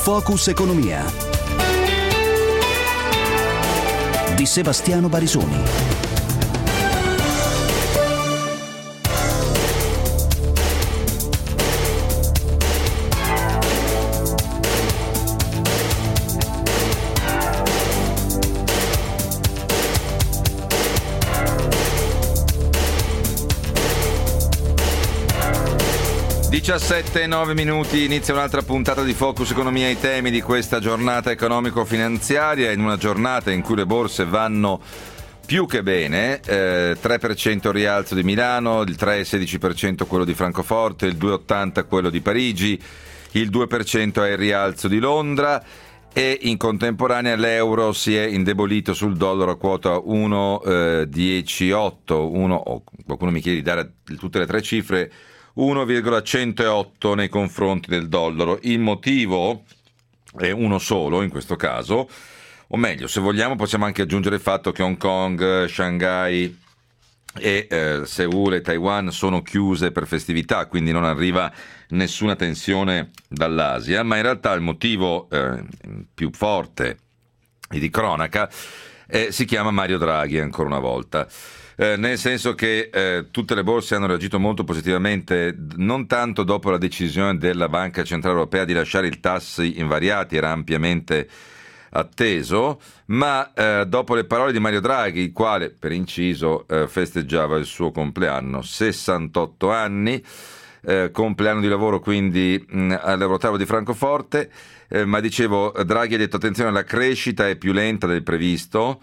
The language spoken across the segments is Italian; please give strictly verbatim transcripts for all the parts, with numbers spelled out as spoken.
Focus Economia di Sebastiano Barisoni. diciassette e nove minuti, inizia un'altra puntata di Focus Economia, i temi di questa giornata economico-finanziaria, in una giornata in cui le borse vanno più che bene, eh, tre per cento rialzo di Milano, il tre virgola sedici per cento quello di Francoforte, il due virgola ottanta quello di Parigi, il due per cento è il rialzo di Londra e in contemporanea l'euro si è indebolito sul dollaro a quota uno virgola diciotto, uno, oh, qualcuno mi chiede di dare tutte le tre cifre, uno virgola centootto nei confronti del dollaro. Il motivo è uno solo in questo caso, o meglio, se vogliamo possiamo anche aggiungere il fatto che Hong Kong, Shanghai e eh, Seul e Taiwan sono chiuse per festività, quindi non arriva nessuna tensione dall'Asia, ma in realtà il motivo eh, più forte e di cronaca eh, si chiama Mario Draghi ancora una volta. Eh, nel senso che eh, tutte le borse hanno reagito molto positivamente, non tanto dopo la decisione della Banca Centrale Europea di lasciare i tassi invariati, era ampiamente atteso, ma eh, dopo le parole di Mario Draghi, il quale per inciso eh, festeggiava il suo compleanno, sessantotto anni, eh, compleanno di lavoro quindi mh, all'Eurotavolo di Francoforte, eh, ma dicevo, Draghi ha detto attenzione, la crescita è più lenta del previsto.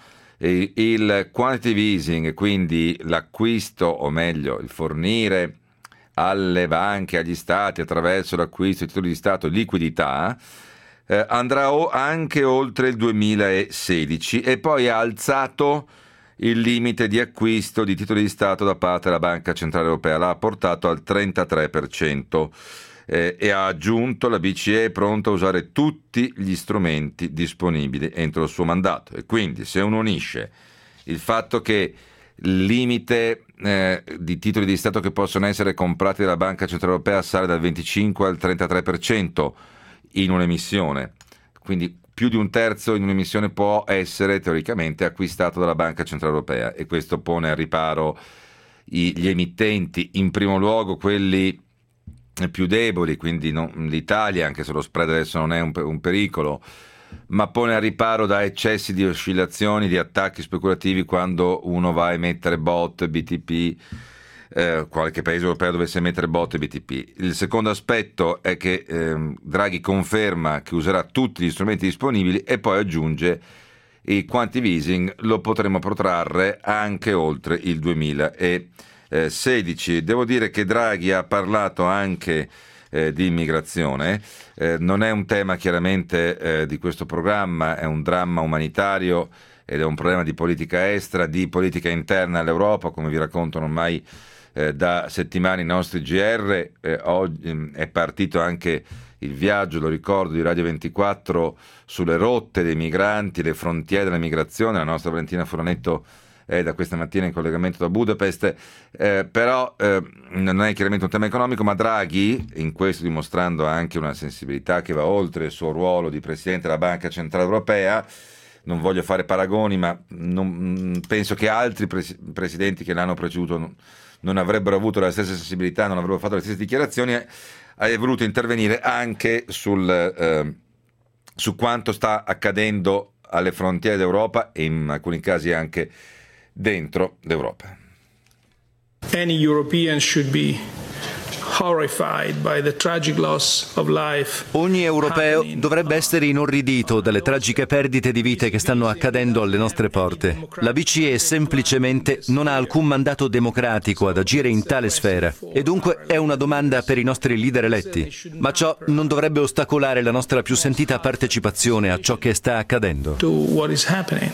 Il quantitative easing, quindi l'acquisto, o meglio il fornire alle banche, agli stati attraverso l'acquisto di titoli di Stato liquidità, eh, andrà o anche oltre il duemilasedici e poi ha alzato il limite di acquisto di titoli di Stato da parte della Banca Centrale Europea, l'ha portato al trentatré per cento. Eh, e ha aggiunto la B C E è pronta a usare tutti gli strumenti disponibili entro il suo mandato, e quindi se uno unisce il fatto che il limite eh, di titoli di Stato che possono essere comprati dalla Banca Centrale Europea sale dal venticinque al trentatré per cento in un'emissione, quindi più di un terzo in un'emissione può essere teoricamente acquistato dalla Banca Centrale Europea, e questo pone a riparo i, gli emittenti, in primo luogo quelli più deboli, quindi non, l'Italia, anche se lo spread adesso non è un, un pericolo, ma pone a riparo da eccessi di oscillazioni, di attacchi speculativi quando uno va a emettere bot, B T P, eh, qualche paese europeo dovesse emettere bot e B T P. Il secondo aspetto è che eh, Draghi conferma che userà tutti gli strumenti disponibili e poi aggiunge il quantitative easing lo potremo protrarre anche oltre il duemilasedici. Devo dire che Draghi ha parlato anche eh, di immigrazione, eh, non è un tema chiaramente eh, di questo programma, è un dramma umanitario ed è un problema di politica estera, di politica interna all'Europa, come vi raccontano ormai eh, da settimane i nostri G R. Eh, oggi è partito anche il viaggio, lo ricordo, di Radio ventiquattro sulle rotte dei migranti, le frontiere della migrazione. La nostra Valentina Furanetto è da questa mattina in collegamento da Budapest, eh, però eh, non è chiaramente un tema economico, ma Draghi, in questo dimostrando anche una sensibilità che va oltre il suo ruolo di Presidente della Banca Centrale Europea, non voglio fare paragoni, ma non, penso che altri pres- presidenti che l'hanno preceduto non, non avrebbero avuto la stessa sensibilità, non avrebbero fatto le stesse dichiarazioni, ha voluto intervenire anche sul, eh, su quanto sta accadendo alle frontiere d'Europa e in alcuni casi anche dentro l'Europa. Any European should be horrified by the tragic loss of life. Ogni europeo dovrebbe essere inorridito dalle tragiche perdite di vite che stanno accadendo alle nostre porte. La B C E semplicemente non ha alcun mandato democratico ad agire in tale sfera e dunque è una domanda per i nostri leader eletti. Ma ciò non dovrebbe ostacolare la nostra più sentita partecipazione a ciò che sta accadendo. To what is happening.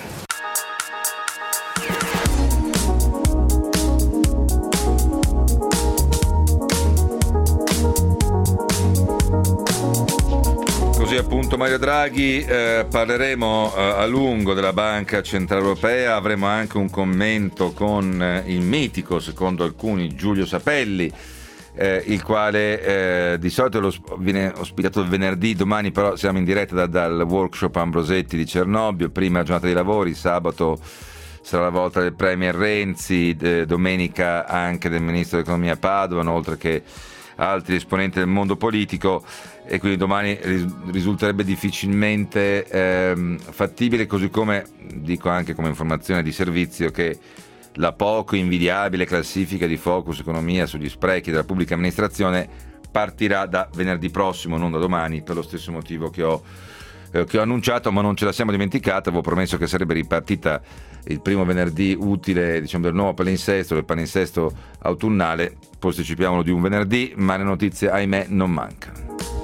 Appunto Mario Draghi, eh, parleremo eh, a lungo della Banca Centrale Europea, avremo anche un commento con eh, il mitico, secondo alcuni, Giulio Sapelli, eh, il quale eh, di solito lo, viene ospitato il venerdì, domani però siamo in diretta da, dal workshop Ambrosetti di Cernobbio, prima giornata dei lavori, sabato sarà la volta del Premier Renzi, eh, domenica anche del Ministro dell'Economia Padoan, oltre che altri esponenti del mondo politico, e quindi domani risulterebbe difficilmente ehm, fattibile, così come dico anche come informazione di servizio che la poco invidiabile classifica di Focus Economia sugli sprechi della pubblica amministrazione partirà da venerdì prossimo, non da domani, per lo stesso motivo che ho, eh, che ho annunciato, ma non ce la siamo dimenticata. Avevo promesso che sarebbe ripartita il primo venerdì utile, diciamo, del nuovo palinsesto, del palinsesto autunnale. Posticipiamolo di un venerdì, ma le notizie, ahimè, non mancano.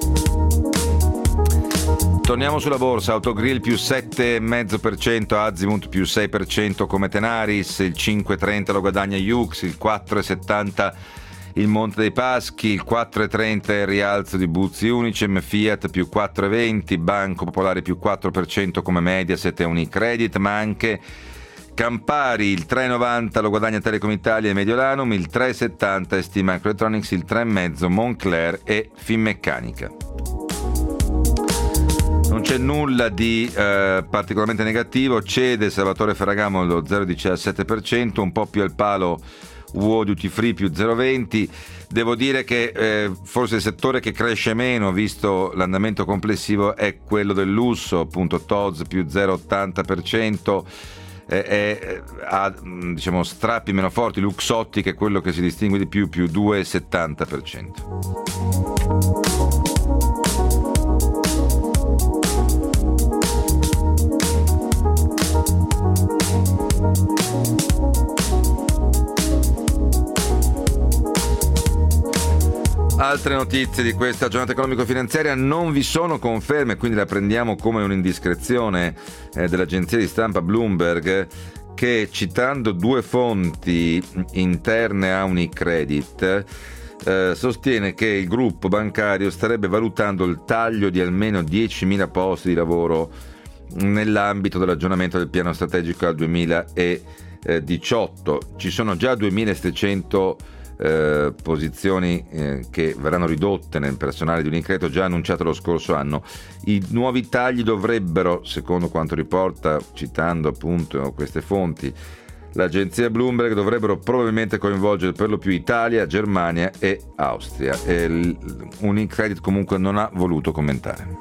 Torniamo sulla borsa. Autogrill più sette virgola cinque per cento, Azimut più sei per cento come Tenaris, il cinque virgola trenta lo guadagna Yux, il quattro virgola settanta il Monte dei Paschi, il quattro virgola trenta il rialzo di Buzzi Unicem, Fiat più quattro virgola venti, Banco Popolare più quattro per cento come Mediaset e Unicredit, ma anche Campari, il tre virgola novanta lo guadagna Telecom Italia e Mediolanum, il tre virgola settanta S T Microelectronics, il tre virgola cinque Moncler e Finmeccanica. Non c'è nulla di eh, particolarmente negativo, cede Salvatore Ferragamo lo zero virgola diciassette per cento, un po' più al palo U O Duty Free più zero virgola venti. Devo dire che eh, forse il settore che cresce meno, visto l'andamento complessivo, è quello del lusso, appunto T O Z più zero virgola ottanta per cento, eh, eh, ha diciamo strappi meno forti, Luxottica è quello che si distingue di più, più due virgola settanta per cento. Altre notizie di questa giornata economico-finanziaria: non vi sono conferme, quindi la prendiamo come un'indiscrezione eh, dell'agenzia di stampa Bloomberg, che citando due fonti interne a Unicredit eh, sostiene che il gruppo bancario starebbe valutando il taglio di almeno diecimila posti di lavoro nell'ambito dell'aggiornamento del piano strategico al duemiladiciotto. Ci sono già duemilasettecento Eh, posizioni eh, che verranno ridotte nel personale di Unicredit, già annunciato lo scorso anno. I nuovi tagli dovrebbero, secondo quanto riporta, citando appunto queste fonti, l'agenzia Bloomberg, dovrebbero probabilmente coinvolgere per lo più Italia, Germania e Austria. E Unicredit comunque non ha voluto commentare.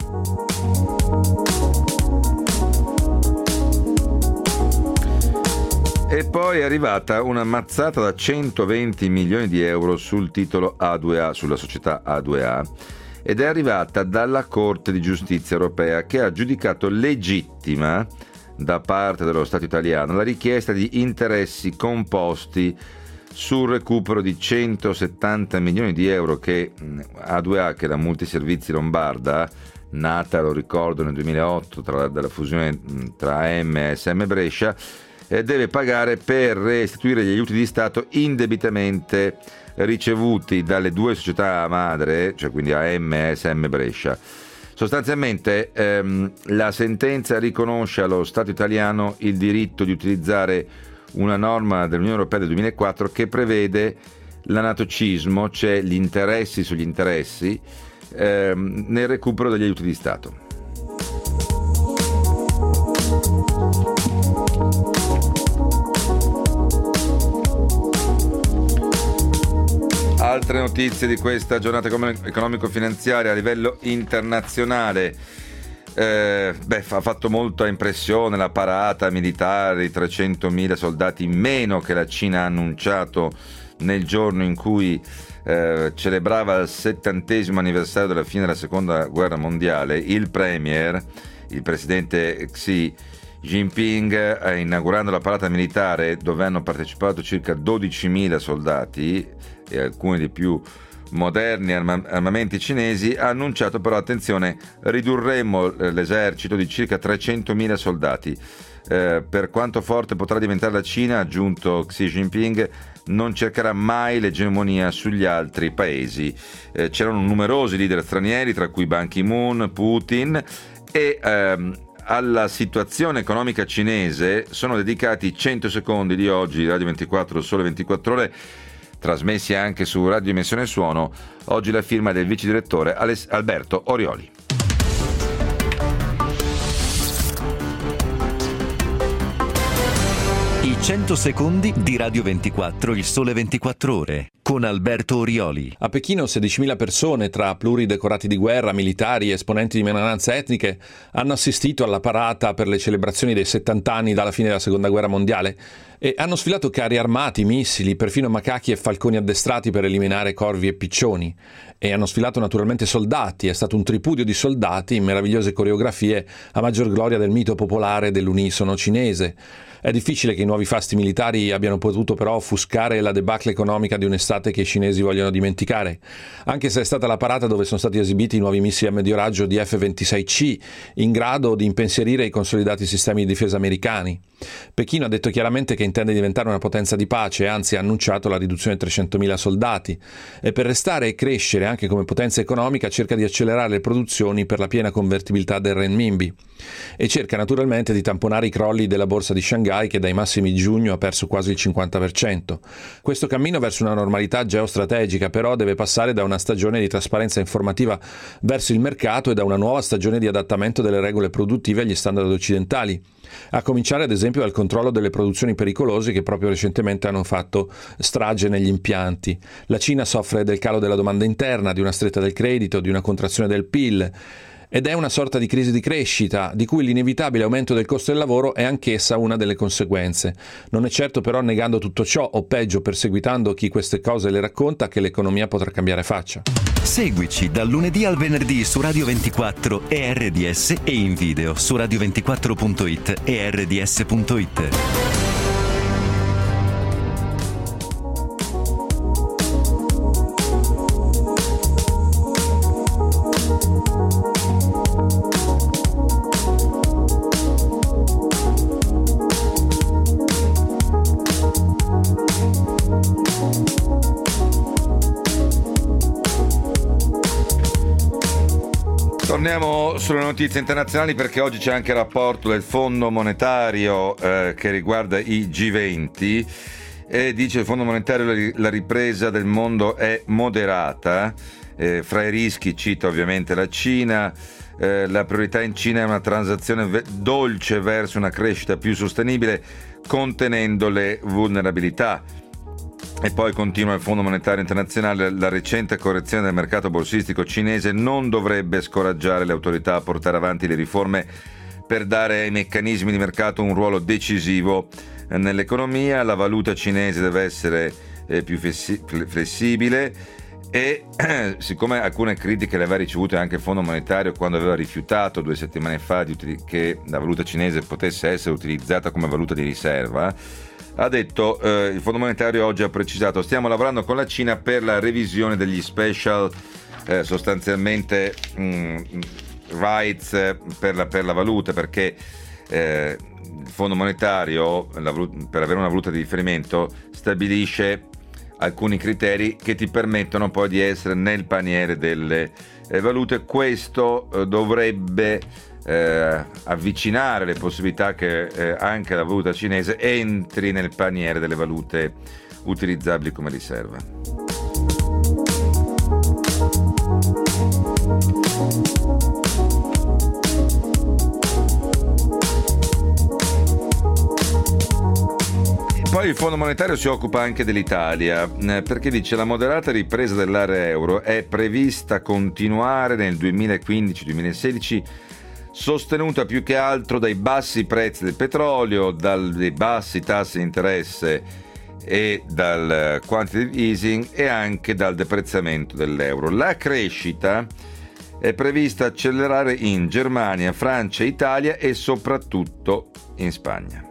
E poi è arrivata una mazzata da centoventi milioni di euro sul titolo A due A, sulla società A due A, ed è arrivata dalla Corte di Giustizia Europea, che ha giudicato legittima da parte dello Stato italiano la richiesta di interessi composti sul recupero di centosettanta milioni di euro che A due A, che è la multiservizi lombarda, nata, lo ricordo, nel duemilaotto tra, dalla fusione tra A M e S M Brescia, deve pagare per restituire gli aiuti di Stato indebitamente ricevuti dalle due società madre, cioè quindi A M e S M Brescia. Sostanzialmente ehm, la sentenza riconosce allo Stato italiano il diritto di utilizzare una norma dell'Unione Europea del duemilaquattro che prevede l'anatocismo, cioè gli interessi sugli interessi, ehm, nel recupero degli aiuti di Stato. Altre notizie di questa giornata economico-finanziaria a livello internazionale. Eh, beh, ha fatto molta impressione la parata militare, i trecentomila soldati in meno che la Cina ha annunciato nel giorno in cui eh, celebrava il settantesimo anniversario della fine della seconda guerra mondiale. Il premier, il presidente Xi Jinping, eh, inaugurando la parata militare, dove hanno partecipato circa dodicimila soldati e alcuni dei più moderni arma- armamenti cinesi, ha annunciato però, attenzione, ridurremo eh, l'esercito di circa trecentomila soldati. Eh, per quanto forte potrà diventare la Cina, ha aggiunto Xi Jinping, non cercherà mai l'egemonia sugli altri paesi. Eh, c'erano numerosi leader stranieri, tra cui Ban Ki-moon, Putin, e ehm, alla situazione economica cinese sono dedicati cento secondi di oggi, Radio ventiquattro, Sole ventiquattro Ore, trasmessi anche su Radio Dimensione Suono. Oggi la firma del vice direttore Alberto Orioli. I cento secondi di Radio ventiquattro, il sole ventiquattro ore, con Alberto Orioli. A Pechino sedicimila persone, tra pluridecorati di guerra, militari e esponenti di minoranze etniche, hanno assistito alla parata per le celebrazioni dei settanta anni dalla fine della Seconda Guerra Mondiale e hanno sfilato carri armati, missili, perfino macachi e falconi addestrati per eliminare corvi e piccioni. E hanno sfilato naturalmente soldati, è stato un tripudio di soldati in meravigliose coreografie a maggior gloria del mito popolare dell'unisono cinese. È difficile che i nuovi fasti militari abbiano potuto però offuscare la debacle economica di un'estate che i cinesi vogliono dimenticare, anche se è stata la parata dove sono stati esibiti i nuovi missili a medio raggio di F ventisei C, in grado di impensierire i consolidati sistemi di difesa americani. Pechino ha detto chiaramente che intende diventare una potenza di pace e anzi ha annunciato la riduzione di trecentomila soldati e per restare e crescere anche come potenza economica cerca di accelerare le produzioni per la piena convertibilità del renminbi e cerca naturalmente di tamponare i crolli della borsa di Shanghai che dai massimi di giugno ha perso quasi il cinquanta per cento. Questo cammino verso una normalità geostrategica però deve passare da una stagione di trasparenza informativa verso il mercato e da una nuova stagione di adattamento delle regole produttive agli standard occidentali, a cominciare ad esempio dal controllo delle produzioni pericolose che proprio recentemente hanno fatto strage negli impianti. La Cina soffre del calo della domanda interna, di una stretta del credito, di una contrazione del P I L ed è una sorta di crisi di crescita di cui l'inevitabile aumento del costo del lavoro è anch'essa una delle conseguenze. Non è certo però negando tutto ciò o peggio perseguitando chi queste cose le racconta che l'economia potrà cambiare faccia. Seguici dal lunedì al venerdì su Radio ventiquattro e R D S e in video su radio ventiquattro punto it e R D S punto it. Torniamo sulle notizie internazionali perché oggi c'è anche il rapporto del Fondo Monetario eh, che riguarda i G venti e dice il Fondo Monetario la ripresa del mondo è moderata, eh, fra i rischi cita ovviamente la Cina, eh, la priorità in Cina è una transazione ve- dolce verso una crescita più sostenibile contenendo le vulnerabilità. E poi continua il Fondo Monetario Internazionale, la recente correzione del mercato borsistico cinese non dovrebbe scoraggiare le autorità a portare avanti le riforme per dare ai meccanismi di mercato un ruolo decisivo nell'economia. La valuta cinese deve essere eh, più fessi- flessibile e eh, siccome alcune critiche le aveva ricevute anche il Fondo Monetario quando aveva rifiutato due settimane fa di util- che la valuta cinese potesse essere utilizzata come valuta di riserva, ha detto eh, il Fondo Monetario oggi ha precisato stiamo lavorando con la Cina per la revisione degli special eh, sostanzialmente mh, rights eh, per, la, per la valuta perché eh, il Fondo Monetario la, per avere una valuta di riferimento stabilisce alcuni criteri che ti permettono poi di essere nel paniere delle eh, valute. Questo eh, dovrebbe Eh, avvicinare le possibilità che eh, anche la valuta cinese entri nel paniere delle valute utilizzabili come riserva. Poi il Fondo Monetario si occupa anche dell'Italia eh, perché dice la moderata ripresa dell'area euro è prevista continuare nel duemilaquindici duemilasedici sostenuta più che altro dai bassi prezzi del petrolio, dai bassi tassi di interesse e dal quantitative easing e anche dal deprezzamento dell'euro. La crescita è prevista accelerare in Germania, Francia, Italia e soprattutto in Spagna.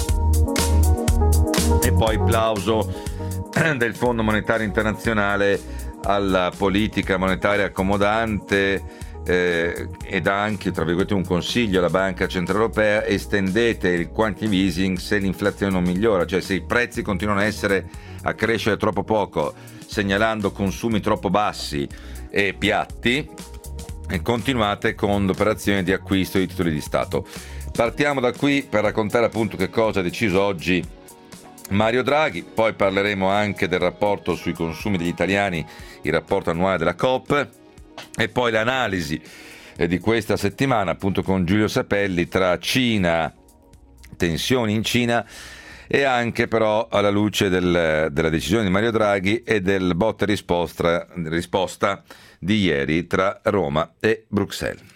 E poi plauso del Fondo Monetario Internazionale alla politica monetaria accomodante Eh, ed ha anche tra virgolette un consiglio alla Banca Centrale Europea: estendete il quantitative easing se l'inflazione non migliora, cioè se i prezzi continuano a essere a crescere troppo poco, segnalando consumi troppo bassi e piatti, e continuate con l'operazione di acquisto di titoli di Stato. Partiamo da qui per raccontare appunto che cosa ha deciso oggi Mario Draghi. Poi parleremo anche del rapporto sui consumi degli italiani, il rapporto annuale della Coop, e poi l'analisi di questa settimana appunto con Giulio Sapelli tra Cina, tensioni in Cina, e anche però alla luce del, della decisione di Mario Draghi e del botta e risposta, risposta di ieri tra Roma e Bruxelles.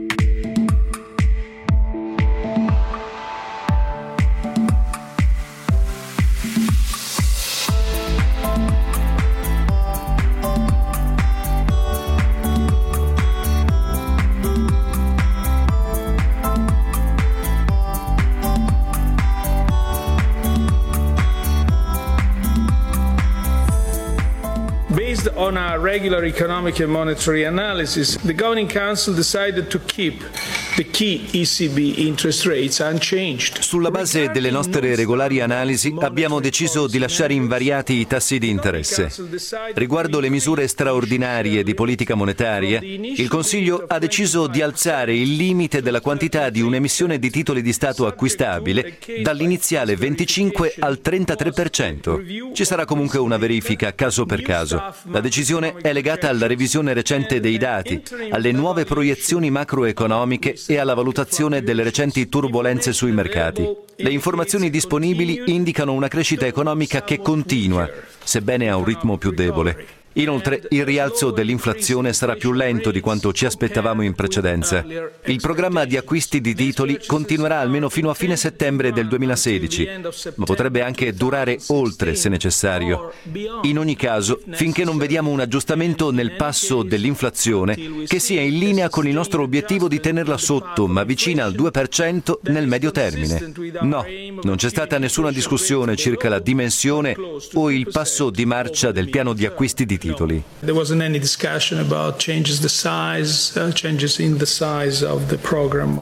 Based on our regular economic and monetary analysis, the Governing Council decided to keep the key E C B interest rates unchanged. Sulla base delle nostre regolari analisi abbiamo deciso di lasciare invariati i tassi di interesse. Riguardo le misure straordinarie di politica monetaria, il Consiglio ha deciso di alzare il limite della quantità di un'emissione di titoli di Stato acquistabile dall'iniziale venticinque al trentatré per cento. Ci sarà comunque una verifica caso per caso. La decisione è legata alla revisione recente dei dati, alle nuove proiezioni macroeconomiche e alla valutazione delle recenti turbolenze sui mercati. Le informazioni disponibili indicano una crescita economica che continua, sebbene a un ritmo più debole. Inoltre, il rialzo dell'inflazione sarà più lento di quanto ci aspettavamo in precedenza. Il programma di acquisti di titoli continuerà almeno fino a fine settembre del duemilasedici, ma potrebbe anche durare oltre se necessario. In ogni caso, finché non vediamo un aggiustamento nel passo dell'inflazione che sia in linea con il nostro obiettivo di tenerla sotto, ma vicina al due per cento nel medio termine. No, non c'è stata nessuna discussione circa la dimensione o il passo di marcia del piano di acquisti di titoli. No, there wasn't any discussion about changes the size, uh, changes in the size of the program.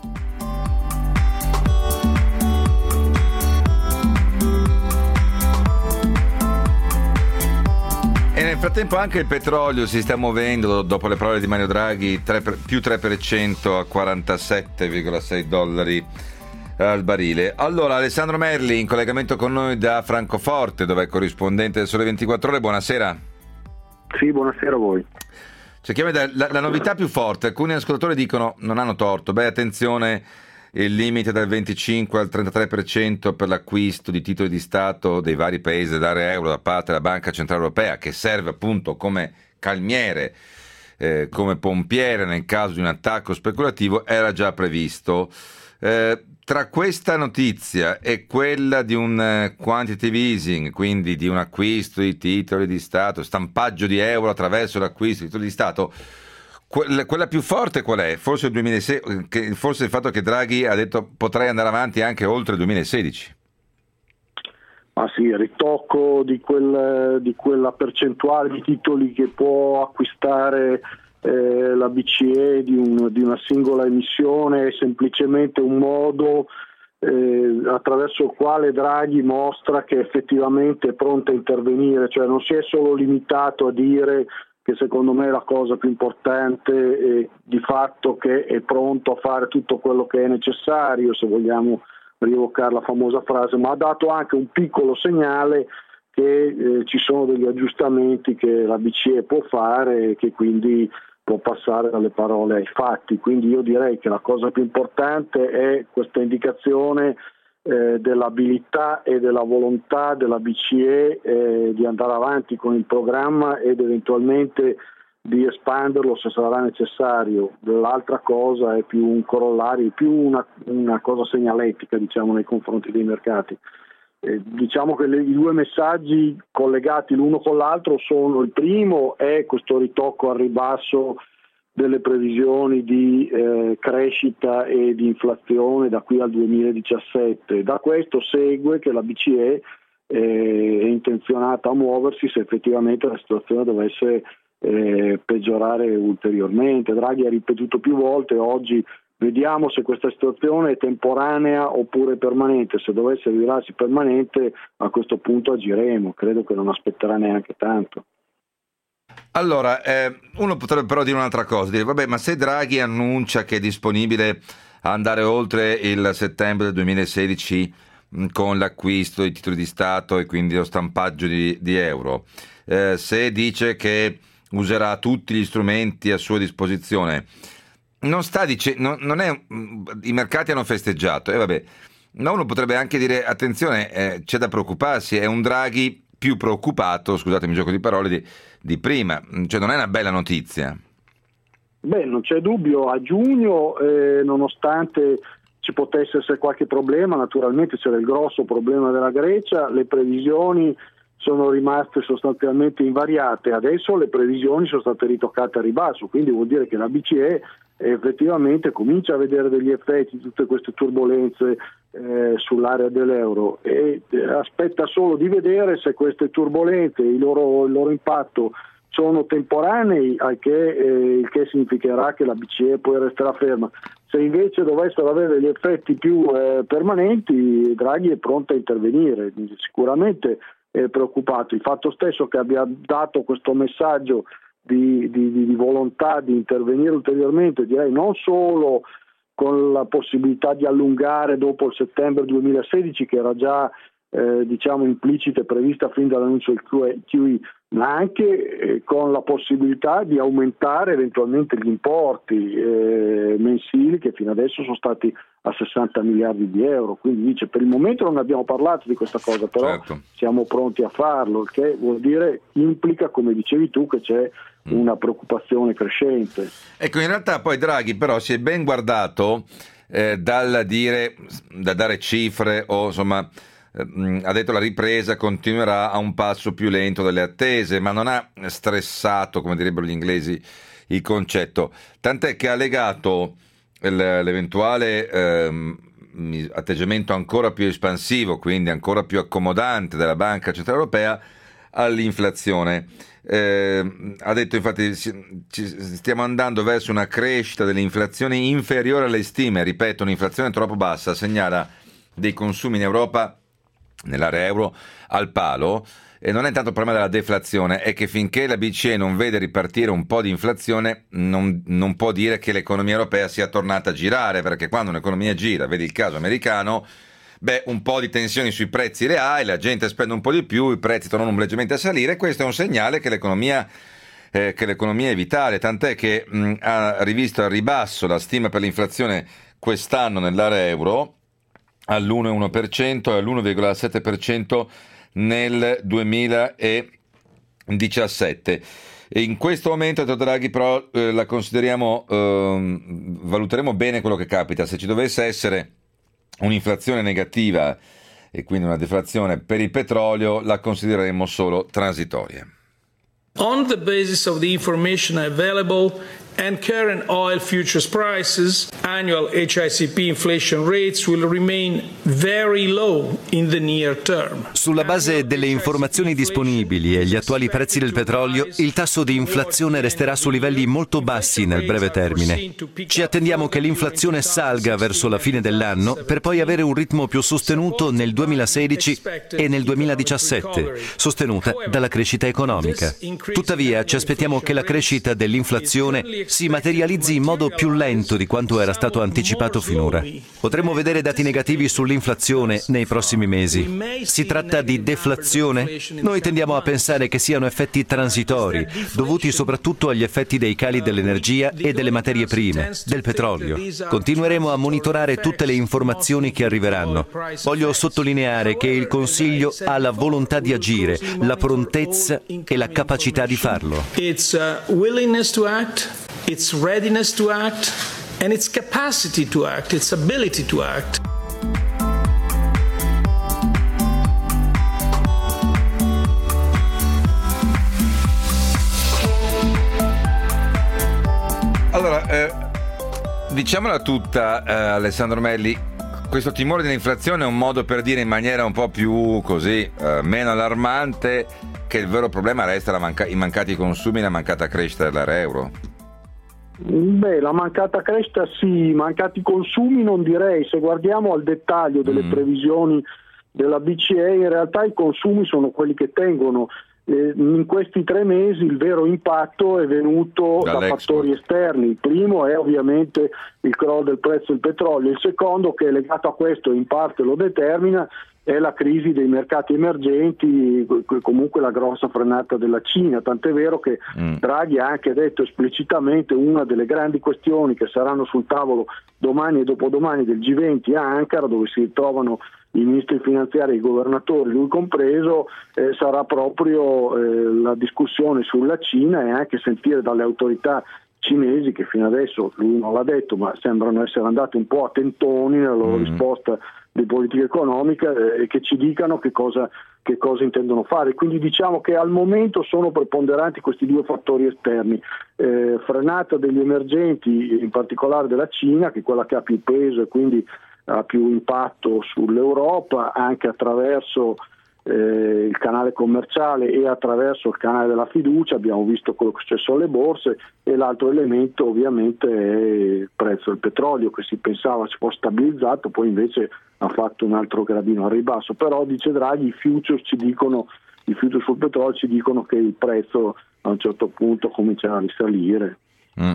E nel frattempo anche il petrolio si sta muovendo dopo le parole di Mario Draghi, tre per, più tre per cento a quarantasette virgola sei dollari al barile. Allora, Alessandro Merli in collegamento con noi da Francoforte, dove è corrispondente del Sole ventiquattro Ore. Buonasera. Sì, buonasera a voi. Cerchiamo da, la, la novità più forte, alcuni ascoltatori dicono, non hanno torto, beh attenzione, il limite dal venticinque al trentatré per cento per l'acquisto di titoli di Stato dei vari paesi dell'area euro da parte della Banca Centrale Europea, che serve appunto come calmiere, eh, come pompiere nel caso di un attacco speculativo, era già previsto. Eh, tra questa notizia e quella di un uh, quantitative easing, quindi di un acquisto di titoli di Stato, stampaggio di euro attraverso l'acquisto di titoli di Stato, que- quella più forte qual è? Forse il duemilasedici, che, forse il fatto che Draghi ha detto potrei andare avanti anche oltre il duemilasedici. Ah sì, il ritocco di, quel, di quella percentuale di titoli che può acquistare Eh, la B C E di, un, di una singola emissione è semplicemente un modo eh, attraverso il quale Draghi mostra che effettivamente è pronto a intervenire, cioè non si è solo limitato a dire che secondo me è la cosa più importante è di fatto che è pronto a fare tutto quello che è necessario, se vogliamo rievocare la famosa frase, ma ha dato anche un piccolo segnale che eh, ci sono degli aggiustamenti che la B C E può fare e che quindi può passare dalle parole ai fatti. Quindi io direi che la cosa più importante è questa indicazione eh, dell'abilità e della volontà della B C E eh, di andare avanti con il programma ed eventualmente di espanderlo se sarà necessario. L'altra cosa è più un corollario, più una, una cosa segnaletica, diciamo, nei confronti dei mercati. Eh, diciamo che le, i due messaggi collegati l'uno con l'altro sono: il primo è questo ritocco al ribasso delle previsioni di eh, crescita e di inflazione da qui al duemiladiciassette. Da questo segue che la B C E eh, è intenzionata a muoversi se effettivamente la situazione dovesse eh, peggiorare ulteriormente. Draghi ha ripetuto più volte: oggi vediamo se questa situazione è temporanea oppure permanente. Se dovesse rivelarsi permanente, a questo punto agiremo. Credo che non aspetterà neanche tanto. Allora, eh, uno potrebbe però dire un'altra cosa, dire vabbè, ma se Draghi annuncia che è disponibile a andare oltre il settembre del duemilasedici, mh, con l'acquisto di titoli di Stato e quindi lo stampaggio di, di euro, eh, se dice che userà tutti gli strumenti a sua disposizione, non sta dicendo, non è, i mercati hanno festeggiato, e vabbè, ma uno potrebbe anche dire attenzione, eh, c'è da preoccuparsi, è un Draghi più preoccupato, scusatemi il gioco di parole, di, di prima, cioè non è una bella notizia. Beh, non c'è dubbio, a giugno, eh, nonostante ci potesse essere qualche problema, naturalmente c'era il grosso problema della Grecia, le previsioni sono rimaste sostanzialmente invariate, adesso le previsioni sono state ritoccate a ribasso, quindi vuol dire che la B C E effettivamente comincia a vedere degli effetti di tutte queste turbolenze eh, sull'area dell'euro e eh, aspetta solo di vedere se queste turbolenze, il loro, il loro impatto sono temporanei, al che, eh, il che significherà che la B C E poi resterà ferma. Se invece dovessero avere degli effetti più eh, permanenti, Draghi è pronto a intervenire, sicuramente è preoccupato. Il fatto stesso che abbia dato questo messaggio di, di, di volontà di intervenire ulteriormente, direi non solo con la possibilità di allungare dopo il settembre duemilasedici, che era già eh, diciamo implicita e prevista fin dall'annuncio del Q E, ma anche eh, con la possibilità di aumentare eventualmente gli importi eh, mensili, che fino adesso sono stati a sessanta miliardi di euro. Quindi dice, per il momento non abbiamo parlato di questa cosa, però certo, siamo pronti a farlo, il che vuol dire, implica, come dicevi tu, che c'è una preoccupazione crescente. Ecco, in realtà poi Draghi però si è ben guardato eh, dal dire, da dare cifre o insomma, ha detto la ripresa continuerà a un passo più lento delle attese, ma non ha stressato, come direbbero gli inglesi, il concetto, tant'è che ha legato l'eventuale ehm, atteggiamento ancora più espansivo, quindi ancora più accomodante della Banca Centrale Europea, all'inflazione. Eh, ha detto infatti ci stiamo andando verso una crescita dell'inflazione inferiore alle stime, ripeto, un'inflazione troppo bassa segnala dei consumi in Europa, nell'area euro, al palo, e non è tanto il problema della deflazione, è che finché la B C E non vede ripartire un po' di inflazione non, non può dire che l'economia europea sia tornata a girare, perché quando un'economia gira, vedi il caso americano, beh, un po' di tensioni sui prezzi le hai, la gente spende un po' di più, i prezzi tornano leggermente a salire, questo è un segnale che l'economia eh, che l'economia è vitale, tant'è che mh, ha rivisto al ribasso la stima per l'inflazione quest'anno nell'area euro all'uno virgola uno per cento e all'uno virgola sette per cento nel duemiladiciassette. E in questo momento, Draghi, però eh, la consideriamo, eh, valuteremo bene quello che capita. Se ci dovesse essere un'inflazione negativa e quindi una deflazione per il petrolio, la considereremo solo transitoria. On the basis of the information available and current oil futures prices, annual H I C P inflation rates will remain very low in the near term. Sulla base delle informazioni disponibili e gli attuali prezzi del petrolio, il tasso di inflazione resterà su livelli molto bassi nel breve termine. Ci attendiamo che l'inflazione salga verso la fine dell'anno per poi avere un ritmo più sostenuto nel duemilasedici e nel duemiladiciassette, sostenuta dalla crescita economica. Tuttavia, ci aspettiamo che la crescita dell'inflazione si materializzi in modo più lento di quanto era stato anticipato finora. Potremmo vedere dati negativi sull'inflazione nei prossimi mesi. Si tratta di deflazione? Noi tendiamo a pensare che siano effetti transitori, dovuti soprattutto agli effetti dei cali dell'energia e delle materie prime, del petrolio. Continueremo a monitorare tutte le informazioni che arriveranno. Voglio sottolineare che il Consiglio ha la volontà di agire, la prontezza e la capacità di farlo. It's uh, willingness to act, its readiness to act, and its capacity to act, its ability to act. Allora, eh, diciamola tutta, eh, Alessandro Melli, questo timore dell'inflazione è un modo per dire in maniera un po' più così, eh, meno allarmante, che il vero problema resta la manca- i mancati consumi e la mancata crescita dell'area euro. Beh, la mancata crescita sì, mancati consumi non direi. Se guardiamo al dettaglio delle mm. previsioni della B C E, in realtà i consumi sono quelli che tengono Eh, in questi tre mesi il vero impatto è venuto da fattori esterni. Il primo è ovviamente il crollo del prezzo del petrolio, il secondo, che è legato a questo, in parte lo determina, è la crisi dei mercati emergenti, comunque la grossa frenata della Cina, tant'è vero che mm. Draghi ha anche detto esplicitamente una delle grandi questioni che saranno sul tavolo domani e dopodomani del G venti a Ankara, dove si ritrovano i ministri finanziari e i governatori, lui compreso, eh, sarà proprio eh, la discussione sulla Cina e anche sentire dalle autorità cinesi, che fino adesso lui non l'ha detto ma sembrano essere andate un po' a tentoni nella loro mm. risposta di politica economica, e eh, che ci dicano che cosa, che cosa intendono fare. Quindi diciamo che al momento sono preponderanti questi due fattori esterni, eh, frenata degli emergenti, in particolare della Cina, che è quella che ha più peso e quindi ha più impatto sull'Europa, anche attraverso eh, il canale commerciale e attraverso il canale della fiducia. Abbiamo visto quello che è successo alle borse, e l'altro elemento ovviamente è il prezzo del petrolio, che si pensava si fosse stabilizzato, poi invece ha fatto un altro gradino al ribasso. Però, dice Draghi, i futures ci dicono, i futures sul petrolio ci dicono che il prezzo a un certo punto comincerà a risalire. Mm.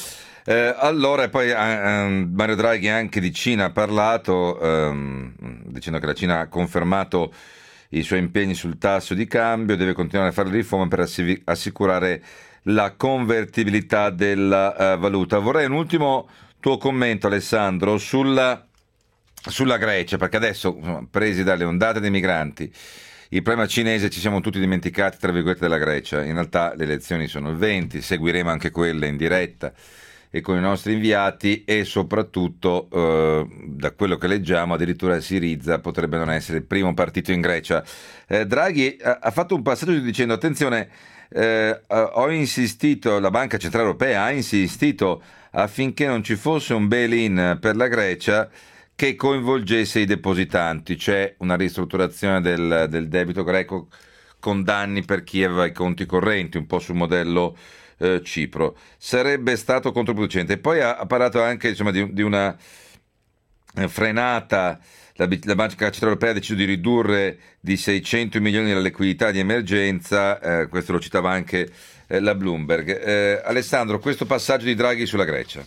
Eh, allora, poi eh, Mario Draghi anche di Cina ha parlato, ehm, dicendo che la Cina ha confermato i suoi impegni sul tasso di cambio, deve continuare a fare le riforme per assi- assicurare la convertibilità della uh, valuta. Vorrei un ultimo tuo commento, Alessandro, sulla, sulla Grecia, perché adesso, presi dalle ondate dei migranti, il problema cinese ci siamo tutti dimenticati, tra virgolette, della Grecia. In realtà le elezioni sono il venti, seguiremo anche quelle in diretta e con i nostri inviati, e soprattutto eh, da quello che leggiamo addirittura Syriza potrebbe non essere il primo partito in Grecia. eh, Draghi ha, ha fatto un passaggio dicendo: attenzione, eh, ho insistito, la Banca Centrale Europea ha insistito affinché non ci fosse un bail-in per la Grecia che coinvolgesse i depositanti, cioè una ristrutturazione del, del debito greco con danni per chi aveva i conti correnti, un po' sul modello Eh, Cipro. Sarebbe stato controproducente. Poi ha, ha parlato anche, insomma, di, di una eh, frenata. La, la Banca Centrale Europea ha deciso di ridurre di seicento milioni la liquidità di emergenza, eh, questo lo citava anche eh, la Bloomberg. eh, Alessandro, questo passaggio di Draghi sulla Grecia.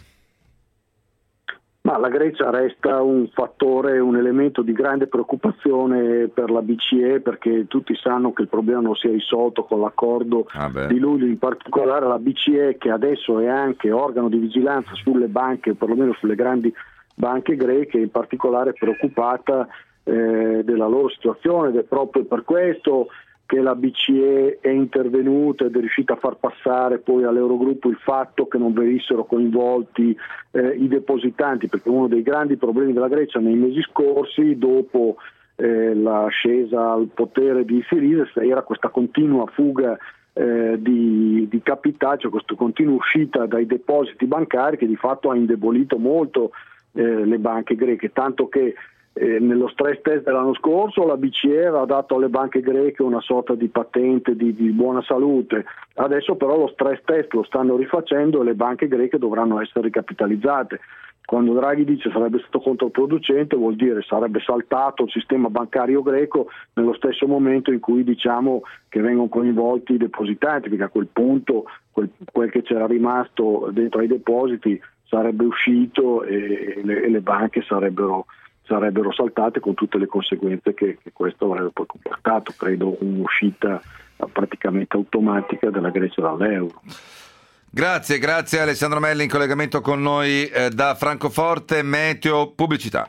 Ma la Grecia resta un fattore, un elemento di grande preoccupazione per la B C E, perché tutti sanno che il problema non si è risolto con l'accordo ah di luglio. In particolare la B C E, che adesso è anche organo di vigilanza sulle banche, perlomeno sulle grandi banche greche, in particolare è preoccupata eh, della loro situazione, ed è proprio per questo che la B C E è intervenuta ed è riuscita a far passare poi all'Eurogruppo il fatto che non venissero coinvolti eh, i depositanti, perché uno dei grandi problemi della Grecia nei mesi scorsi, dopo eh, l'ascesa al potere di Syriza, era questa continua fuga eh, di, di capitali, cioè questa continua uscita dai depositi bancari, che di fatto ha indebolito molto eh, le banche greche, tanto che Eh, nello stress test dell'anno scorso la B C E aveva dato alle banche greche una sorta di patente di, di buona salute. Adesso però lo stress test lo stanno rifacendo e le banche greche dovranno essere ricapitalizzate. Quando Draghi dice sarebbe stato controproducente, vuol dire sarebbe saltato il sistema bancario greco nello stesso momento in cui diciamo che vengono coinvolti i depositanti, perché a quel punto quel, quel che c'era rimasto dentro ai depositi sarebbe uscito e, e, le, e le banche sarebbero sarebbero saltate, con tutte le conseguenze che, che questo avrebbe poi comportato. Credo un'uscita praticamente automatica della Grecia dall'euro. Grazie, grazie Alessandro Melli in collegamento con noi eh, da Francoforte. Meteo, pubblicità.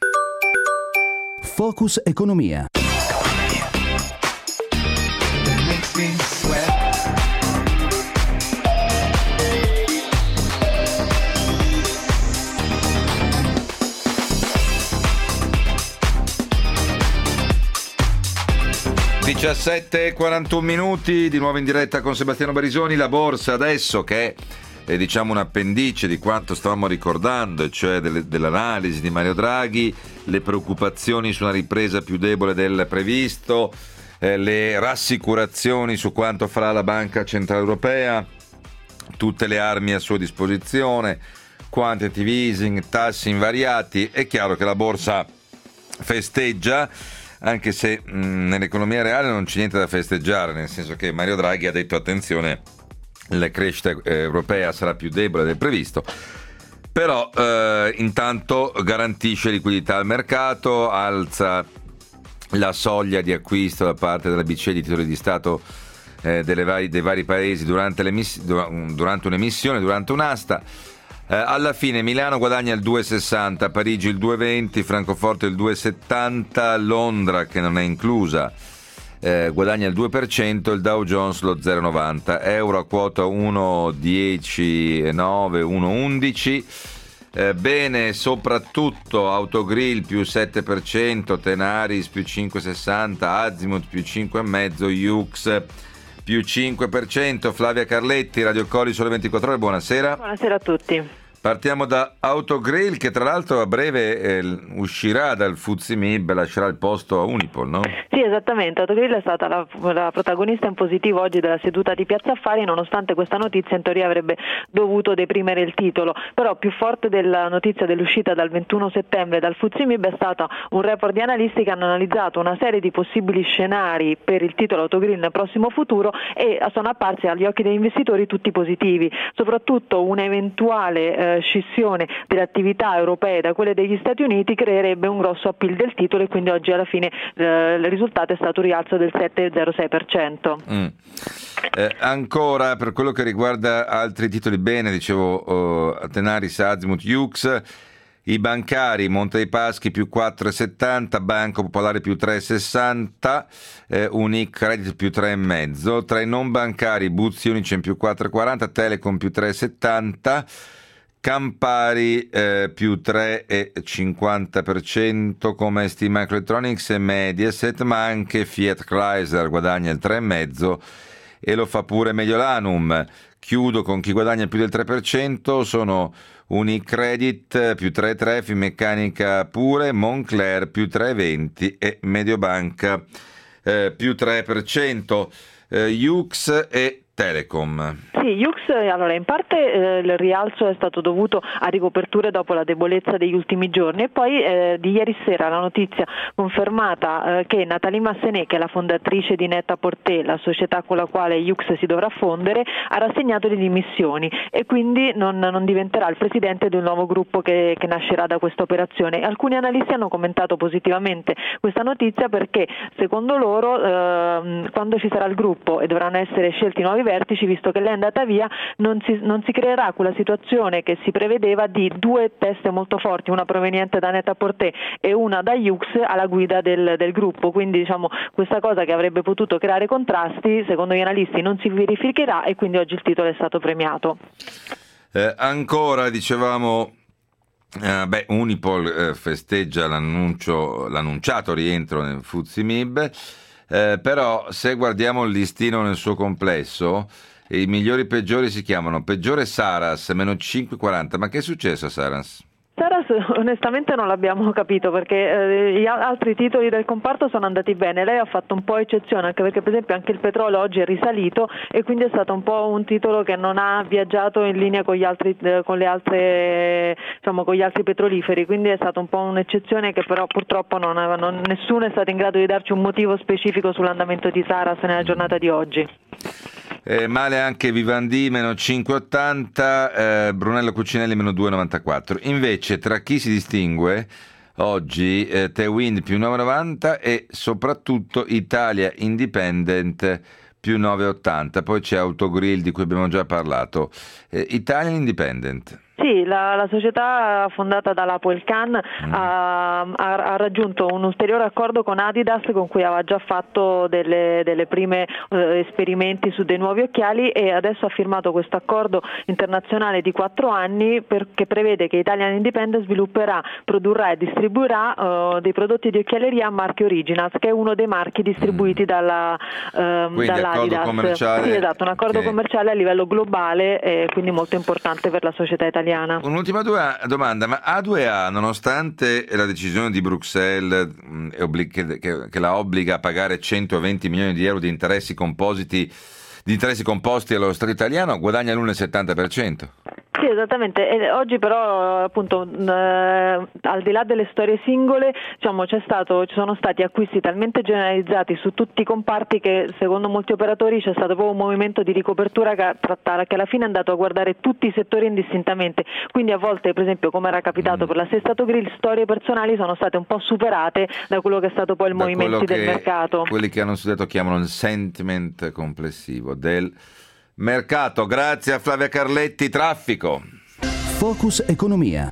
Focus Economia. diciassette e quarantuno minuti, di nuovo in diretta con Sebastiano Barisoni. La borsa adesso, che è eh, diciamo un appendice di quanto stavamo ricordando, cioè delle, dell'analisi di Mario Draghi, le preoccupazioni su una ripresa più debole del previsto, eh, le rassicurazioni su quanto farà la Banca Centrale Europea, tutte le armi a sua disposizione, quantitative easing, tassi invariati. È chiaro che la borsa festeggia. anche se mh, nell'economia reale non c'è niente da festeggiare, nel senso che Mario Draghi ha detto attenzione, la crescita europea sarà più debole del previsto, però eh, intanto garantisce liquidità al mercato, alza la soglia di acquisto da parte della B C E di titoli di Stato eh, delle vari, dei vari paesi durante, durante un'emissione, durante un'asta. Eh, alla fine Milano guadagna il due virgola sessanta, Parigi il due virgola venti, Francoforte il due virgola settanta, Londra, che non è inclusa, eh, guadagna il due per cento, il Dow Jones lo zero virgola novanta, euro a quota uno virgola dieci nove, uno virgola undici. Eh, bene soprattutto Autogrill più sette per cento, Tenaris più cinque virgola sessanta, Azimut più cinque virgola cinque, Yux più cinque per cento. Flavia Carletti, Radio Colli, Sole ventiquattro Ore, buonasera. Buonasera a tutti. Partiamo da Autogrill, che tra l'altro a breve eh, uscirà dal F T S E M I B, lascerà il posto a Unipol, no? Sì, esattamente. Autogrill è stata la, la protagonista in positivo oggi della seduta di Piazza Affari, nonostante questa notizia in teoria avrebbe dovuto deprimere il titolo. Però più forte della notizia dell'uscita dal ventuno settembre dal F T S E M I B è stato un report di analisti che hanno analizzato una serie di possibili scenari per il titolo Autogrill nel prossimo futuro e sono apparsi agli occhi degli investitori tutti positivi, soprattutto un'eventuale eh, scissione delle attività europee da quelle degli Stati Uniti creerebbe un grosso appeal del titolo e quindi oggi alla fine eh, il risultato è stato un rialzo del sette virgola zero sei per cento. Mm. Eh, ancora per quello che riguarda altri titoli, bene, dicevo uh, Tenaris, Azimut, Yux, i bancari, Monte dei Paschi più quattro virgola settanta, Banco Popolare più tre virgola sessanta, eh, Unicredit più tre virgola cinque, tra i non bancari Buzzi Unicem più quattro virgola quaranta, Telecom più tre virgola settanta, Campari eh, più tre virgola cinquanta per cento come ST Microelectronics e Mediaset, ma anche Fiat Chrysler guadagna il tre virgola cinque e lo fa pure Mediolanum. Chiudo con chi guadagna più del tre per cento, sono Unicredit più tre virgola tre, Finmeccanica pure, Moncler più tre virgola venti e Mediobanca eh, più tre per cento. eh, Yux e Telecom. Sì, Yux, allora in parte eh, il rialzo è stato dovuto a ricoperture dopo la debolezza degli ultimi giorni e poi eh, di ieri sera la notizia confermata eh, che Nathalie Massenet, che è la fondatrice di Net-a-Porter, la società con la quale Yux si dovrà fondere, ha rassegnato le dimissioni e quindi non, non diventerà il presidente di un nuovo gruppo che, che nascerà da questa operazione. Alcuni analisti hanno commentato positivamente questa notizia perché secondo loro eh, quando ci sarà il gruppo e dovranno essere scelti nuovi vertici, visto che lei è andata via, non si, non si creerà quella situazione che si prevedeva di due teste molto forti, una proveniente da Net-a-Porter e una da Yux alla guida del, del gruppo, quindi diciamo questa cosa che avrebbe potuto creare contrasti secondo gli analisti non si verificherà e quindi oggi il titolo è stato premiato. Eh, ancora dicevamo eh, beh, Unipol eh, festeggia l'annuncio, l'annunciato rientro nel F T S E M I B. Eh, però se guardiamo il listino nel suo complesso, i migliori e peggiori si chiamano peggiore Saras, meno cinque virgola quaranta. Ma che è successo a Saras? Saras onestamente non l'abbiamo capito perché eh, gli altri titoli del comparto sono andati bene, lei ha fatto un po' eccezione anche perché per esempio anche il petrolio oggi è risalito e quindi è stato un po' un titolo che non ha viaggiato in linea con gli altri eh, con le altre diciamo con gli altri petroliferi, quindi è stata un po' un'eccezione che però purtroppo non aveva, non, nessuno è stato in grado di darci un motivo specifico sull'andamento di Saras nella giornata di oggi. Eh, male anche Vivendi, meno cinque virgola ottanta, eh, Brunello Cucinelli meno due virgola novantaquattro. Invece tra chi si distingue oggi eh, Tewind più nove virgola novanta e soprattutto Italia Independent più nove virgola ottanta. Poi c'è Autogrill di cui abbiamo già parlato. eh, Italia Independent. Sì, la, la società fondata dalla Poelcan mm. ha, ha, ha raggiunto un ulteriore accordo con Adidas con cui aveva già fatto delle, delle prime eh, esperimenti su dei nuovi occhiali e adesso ha firmato questo accordo internazionale di quattro anni per, che prevede che Italian Independent svilupperà, produrrà e distribuirà eh, dei prodotti di occhialeria a marchio Originals, che è uno dei marchi distribuiti mm. dalla, eh, quindi dall'Adidas. Accordo commerciale. Sì, esatto, un accordo okay. commerciale a livello globale e quindi molto importante per la società italiana. Un'ultima domanda, ma A due A, nonostante la decisione di Bruxelles che, che, che la obbliga a pagare centoventi milioni di euro di interessi compositi, di interessi composti allo Stato italiano, guadagna l'uno virgola settanta per cento? Sì, esattamente. E oggi però appunto eh, al di là delle storie singole, diciamo, c'è stato, ci sono stati acquisti talmente generalizzati su tutti i comparti che secondo molti operatori c'è stato proprio un movimento di ricopertura che, trattare, che alla fine è andato a guardare tutti i settori indistintamente. Quindi a volte, per esempio, come era capitato mm. per la Sestato Grill, storie personali sono state un po' superate da quello che è stato poi il da movimento del mercato. Quelli che hanno studiato chiamano il sentiment complessivo del mercato. Grazie a Flavia Carletti. Traffico. Focus Economia.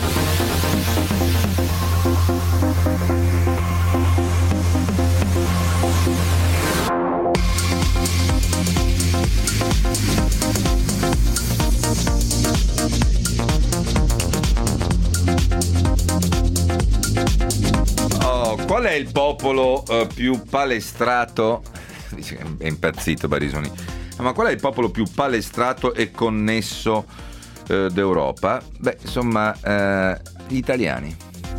Oh, qual è il popolo uh, più palestrato? È impazzito Barisoni. Ma qual è il popolo più palestrato e connesso eh, d'Europa? Beh, insomma, eh, gli italiani.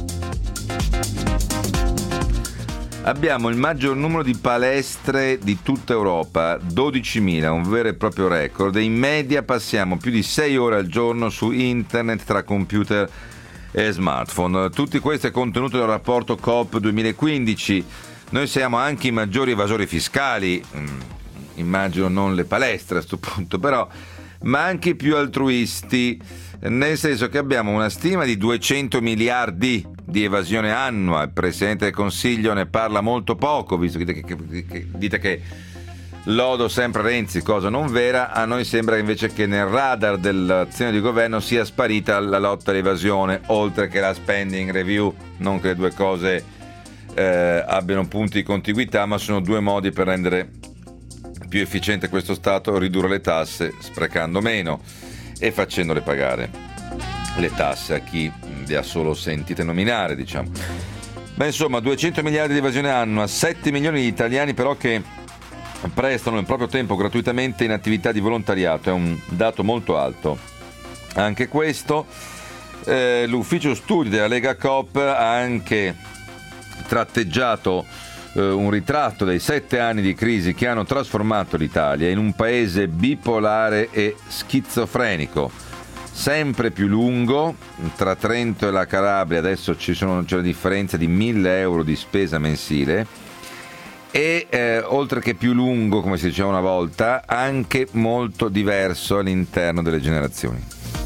Abbiamo il maggior numero di palestre di tutta Europa, dodicimila, un vero e proprio record, e in media passiamo più di sei ore al giorno su internet tra computer e smartphone. Tutti questo è contenuto nel rapporto Coop duemilaquindici. Noi siamo anche i maggiori evasori fiscali, immagino non le palestre a questo punto, però, ma anche i più altruisti, nel senso che abbiamo una stima di duecento miliardi di evasione annua. Il Presidente del Consiglio ne parla molto poco, visto che dite che, che, dite che lodo sempre Renzi, cosa non vera. A noi sembra invece che nel radar dell'azione di governo sia sparita la lotta all'evasione, oltre che la spending review. Non che le due cose eh, abbiano punti di contiguità, ma sono due modi per rendere più efficiente questo Stato, ridurre le tasse sprecando meno e facendole pagare le tasse a chi le ha solo sentite nominare, diciamo. Ma insomma, duecento miliardi di evasione annua, sette milioni di italiani però che prestano il proprio tempo gratuitamente in attività di volontariato, è un dato molto alto. Anche questo, eh, l'ufficio studi della Lega Coop ha anche tratteggiato un ritratto dei sette anni di crisi che hanno trasformato l'Italia in un paese bipolare e schizofrenico, sempre più lungo. Tra Trento e la Calabria adesso ci sono, c'è una differenza di mille euro di spesa mensile e eh, oltre che più lungo, come si diceva una volta, anche molto diverso all'interno delle generazioni.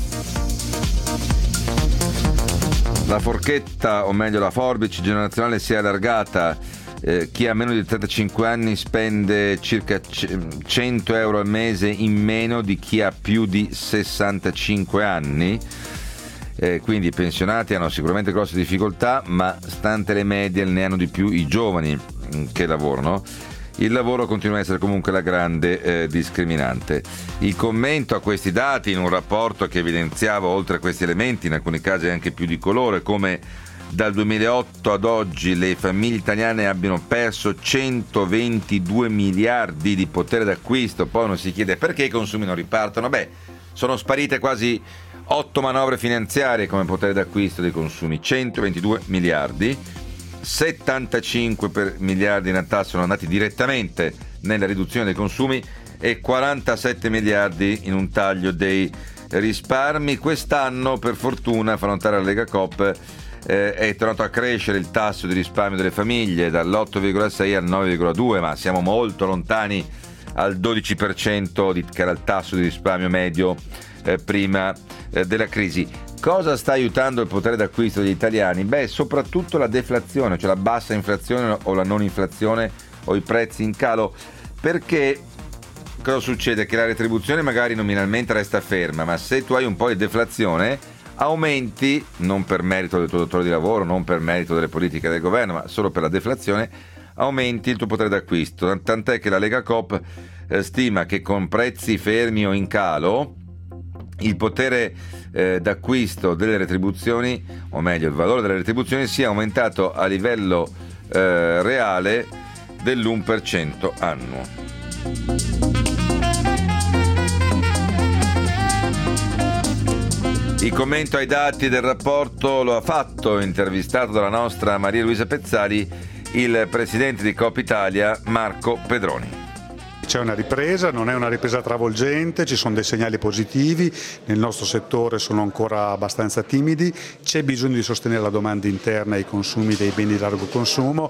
La forchetta, o meglio la forbice generazionale, si è allargata. Eh, chi ha meno di trentacinque anni spende circa cento euro al mese in meno di chi ha più di sessantacinque anni, eh, quindi i pensionati hanno sicuramente grosse difficoltà, ma stante le medie ne hanno di più i giovani che lavorano. Il lavoro continua a essere comunque la grande eh, discriminante. Il commento a questi dati, in un rapporto che evidenziava oltre a questi elementi, in alcuni casi anche più di colore, come dal duemilaotto ad oggi le famiglie italiane abbiano perso centoventidue miliardi di potere d'acquisto. Poi uno si chiede perché i consumi non ripartono. Beh, sono sparite quasi otto manovre finanziarie come potere d'acquisto dei consumi, centoventidue miliardi, settantacinque per miliardi in tasse sono andati direttamente nella riduzione dei consumi e quarantasette miliardi in un taglio dei risparmi. Quest'anno, per fortuna, fa notare la Lega Coop, Eh, è tornato a crescere il tasso di risparmio delle famiglie dall'otto virgola sei al nove virgola due, ma siamo molto lontani al dodici per cento di, che era il tasso di risparmio medio eh, prima eh, della crisi. Cosa sta aiutando il potere d'acquisto degli italiani? Beh, soprattutto la deflazione, cioè la bassa inflazione o la non inflazione o i prezzi in calo. Perché cosa succede? Che la retribuzione magari nominalmente resta ferma, ma se tu hai un po' di deflazione aumenti, non per merito del tuo datore di lavoro, non per merito delle politiche del governo, ma solo per la deflazione, aumenti il tuo potere d'acquisto. Tant'è che la Lega Coop eh, stima che con prezzi fermi o in calo il potere eh, d'acquisto delle retribuzioni, o meglio il valore delle retribuzioni, sia aumentato a livello eh, reale dell'uno per cento annuo. Il commento ai dati del rapporto lo ha fatto, intervistato dalla nostra Maria Luisa Pezzali, il presidente di Coop Italia Marco Pedroni. C'è una ripresa, non è una ripresa travolgente, ci sono dei segnali positivi, nel nostro settore sono ancora abbastanza timidi, c'è bisogno di sostenere la domanda interna e i consumi dei beni di largo consumo,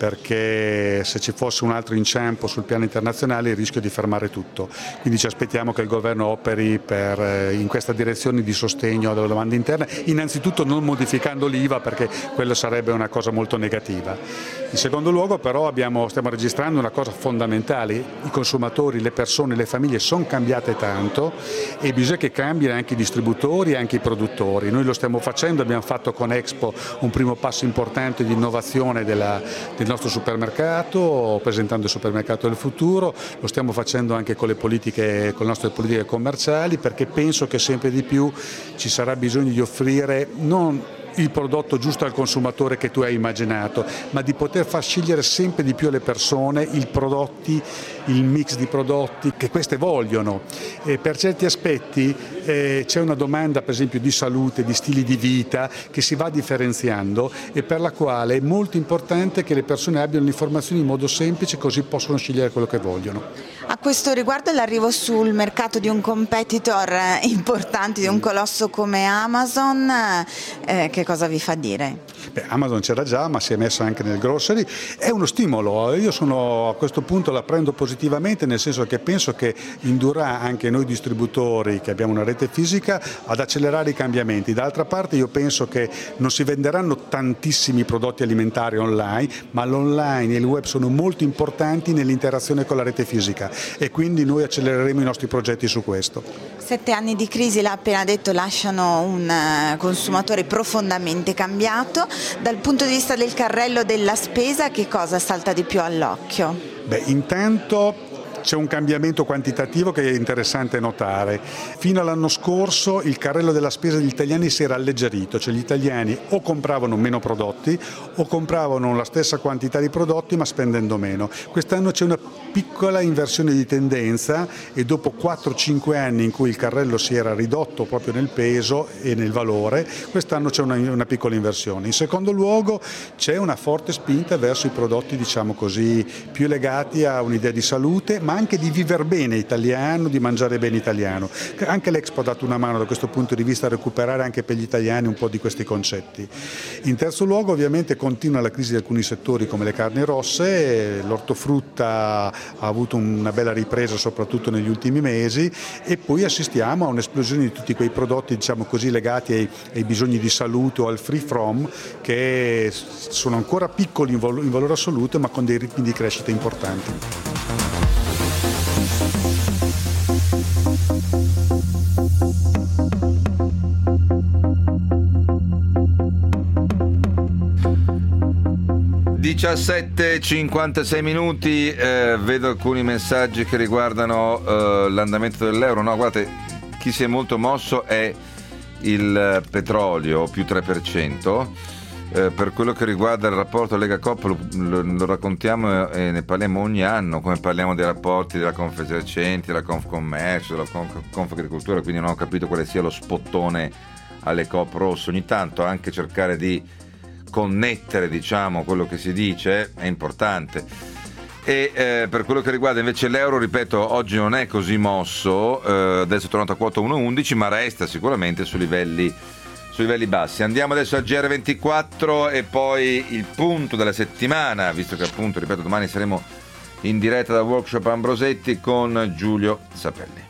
perché se ci fosse un altro inciampo sul piano internazionale il rischio di fermare tutto. Quindi ci aspettiamo che il governo operi per, in questa direzione di sostegno della domanda interna, innanzitutto non modificando l'I V A, perché quello sarebbe una cosa molto negativa. In secondo luogo però abbiamo, stiamo registrando una cosa fondamentale: i consumatori, le persone, le famiglie sono cambiate tanto e bisogna che cambino anche i distributori e anche i produttori. Noi lo stiamo facendo, abbiamo fatto con Expo un primo passo importante di innovazione della, del nostro supermercato, presentando il supermercato del futuro, lo stiamo facendo anche con le politiche, con le nostre politiche commerciali, perché penso che sempre di più ci sarà bisogno di offrire non il prodotto giusto al consumatore che tu hai immaginato, ma di poter far scegliere sempre di più alle persone i prodotti, il mix di prodotti che queste vogliono. E per certi aspetti eh, c'è una domanda per esempio di salute, di stili di vita che si va differenziando e per la quale è molto importante che le persone abbiano le informazioni in modo semplice, così possono scegliere quello che vogliono. A questo riguardo l'arrivo sul mercato di un competitor importante, di un colosso come Amazon, eh, che cosa vi fa dire? Beh, Amazon c'era già, ma si è messo anche nel grocery, è uno stimolo. Io sono, a questo punto la prendo positivamente, nel senso che penso che indurrà anche noi distributori che abbiamo una rete fisica ad accelerare i cambiamenti. D'altra parte io penso che non si venderanno tantissimi prodotti alimentari online, ma l'online e il web sono molto importanti nell'interazione con la rete fisica e quindi noi accelereremo i nostri progetti su questo. Sette anni di crisi, l'ha appena detto, lasciano un consumatore profondamente cambiato. Dal punto di vista del carrello della spesa, che cosa salta di più all'occhio? Beh, intanto c'è un cambiamento quantitativo che è interessante notare. Fino all'anno scorso il carrello della spesa degli italiani si era alleggerito, cioè gli italiani o compravano meno prodotti o compravano la stessa quantità di prodotti ma spendendo meno. Quest'anno c'è una piccola inversione di tendenza e dopo quattro cinque anni in cui il carrello si era ridotto proprio nel peso e nel valore, quest'anno c'è una, una piccola inversione. In secondo luogo c'è una forte spinta verso i prodotti, diciamo così, più legati a un'idea di salute, ma anche di vivere bene italiano, di mangiare bene italiano. Anche l'Expo ha dato una mano da questo punto di vista a recuperare anche per gli italiani un po' di questi concetti. In terzo luogo ovviamente continua la crisi di alcuni settori come le carni rosse, l'ortofrutta ha avuto una bella ripresa soprattutto negli ultimi mesi e poi assistiamo a un'esplosione di tutti quei prodotti, diciamo così, legati ai, ai bisogni di salute o al free from, che sono ancora piccoli in, val- in valore assoluto ma con dei ritmi di crescita importanti. diciassette e cinquantasei minuti, eh, vedo alcuni messaggi che riguardano eh, l'andamento dell'euro. No, guardate, chi si è molto mosso è il petrolio, più tre per cento. Eh, per quello che riguarda il rapporto Lega-Coop lo, lo, lo raccontiamo e ne parliamo ogni anno, come parliamo dei rapporti della Confesercenti, della Confcommercio, della Conf, Confagricoltura, quindi non ho capito quale sia lo spottone alle Coop rosse. Ogni tanto anche cercare di connettere, diciamo, quello che si dice è importante. E eh, per quello che riguarda invece l'euro, ripeto, oggi non è così mosso, eh, adesso è tornato a quota uno virgola undici, ma resta sicuramente su livelli su livelli bassi. Andiamo adesso al G R ventiquattro e poi il punto della settimana, visto che appunto, ripeto, domani saremo in diretta da Workshop Ambrosetti con Giulio Sapelli.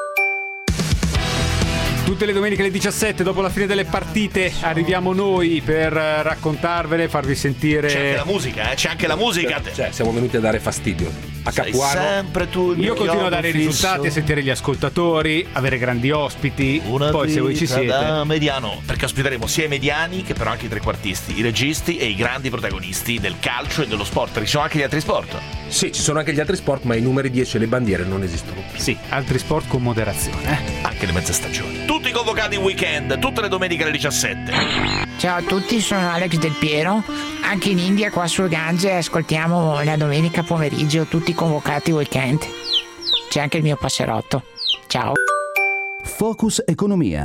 Tutte le domeniche alle diciassette, dopo la fine delle partite, arriviamo noi per raccontarvele, farvi sentire. C'è anche la musica, eh? C'è anche la musica. Cioè, siamo venuti a dare fastidio. A Capuano. Sempre tu il Io continuo a dare i fisso. risultati, a sentire gli ascoltatori, avere grandi ospiti. Una Poi se voi ci siete. Da mediano, perché ospiteremo sia i mediani che però anche i trequartisti, i registi e i grandi protagonisti del calcio e dello sport, perché ci sono anche gli altri sport. Sì, ci sono anche gli altri sport, ma i numeri dieci e le bandiere non esistono più. Sì, altri sport con moderazione. Eh? Anche le mezze stagioni. Tutti convocati in weekend, tutte le domeniche alle diciassette. Ciao a tutti, sono Alex Del Piero. Anche in India, qua sul Gange, ascoltiamo la domenica pomeriggio, tutti convocati weekend. C'è anche il mio passerotto. Ciao. Focus Economia.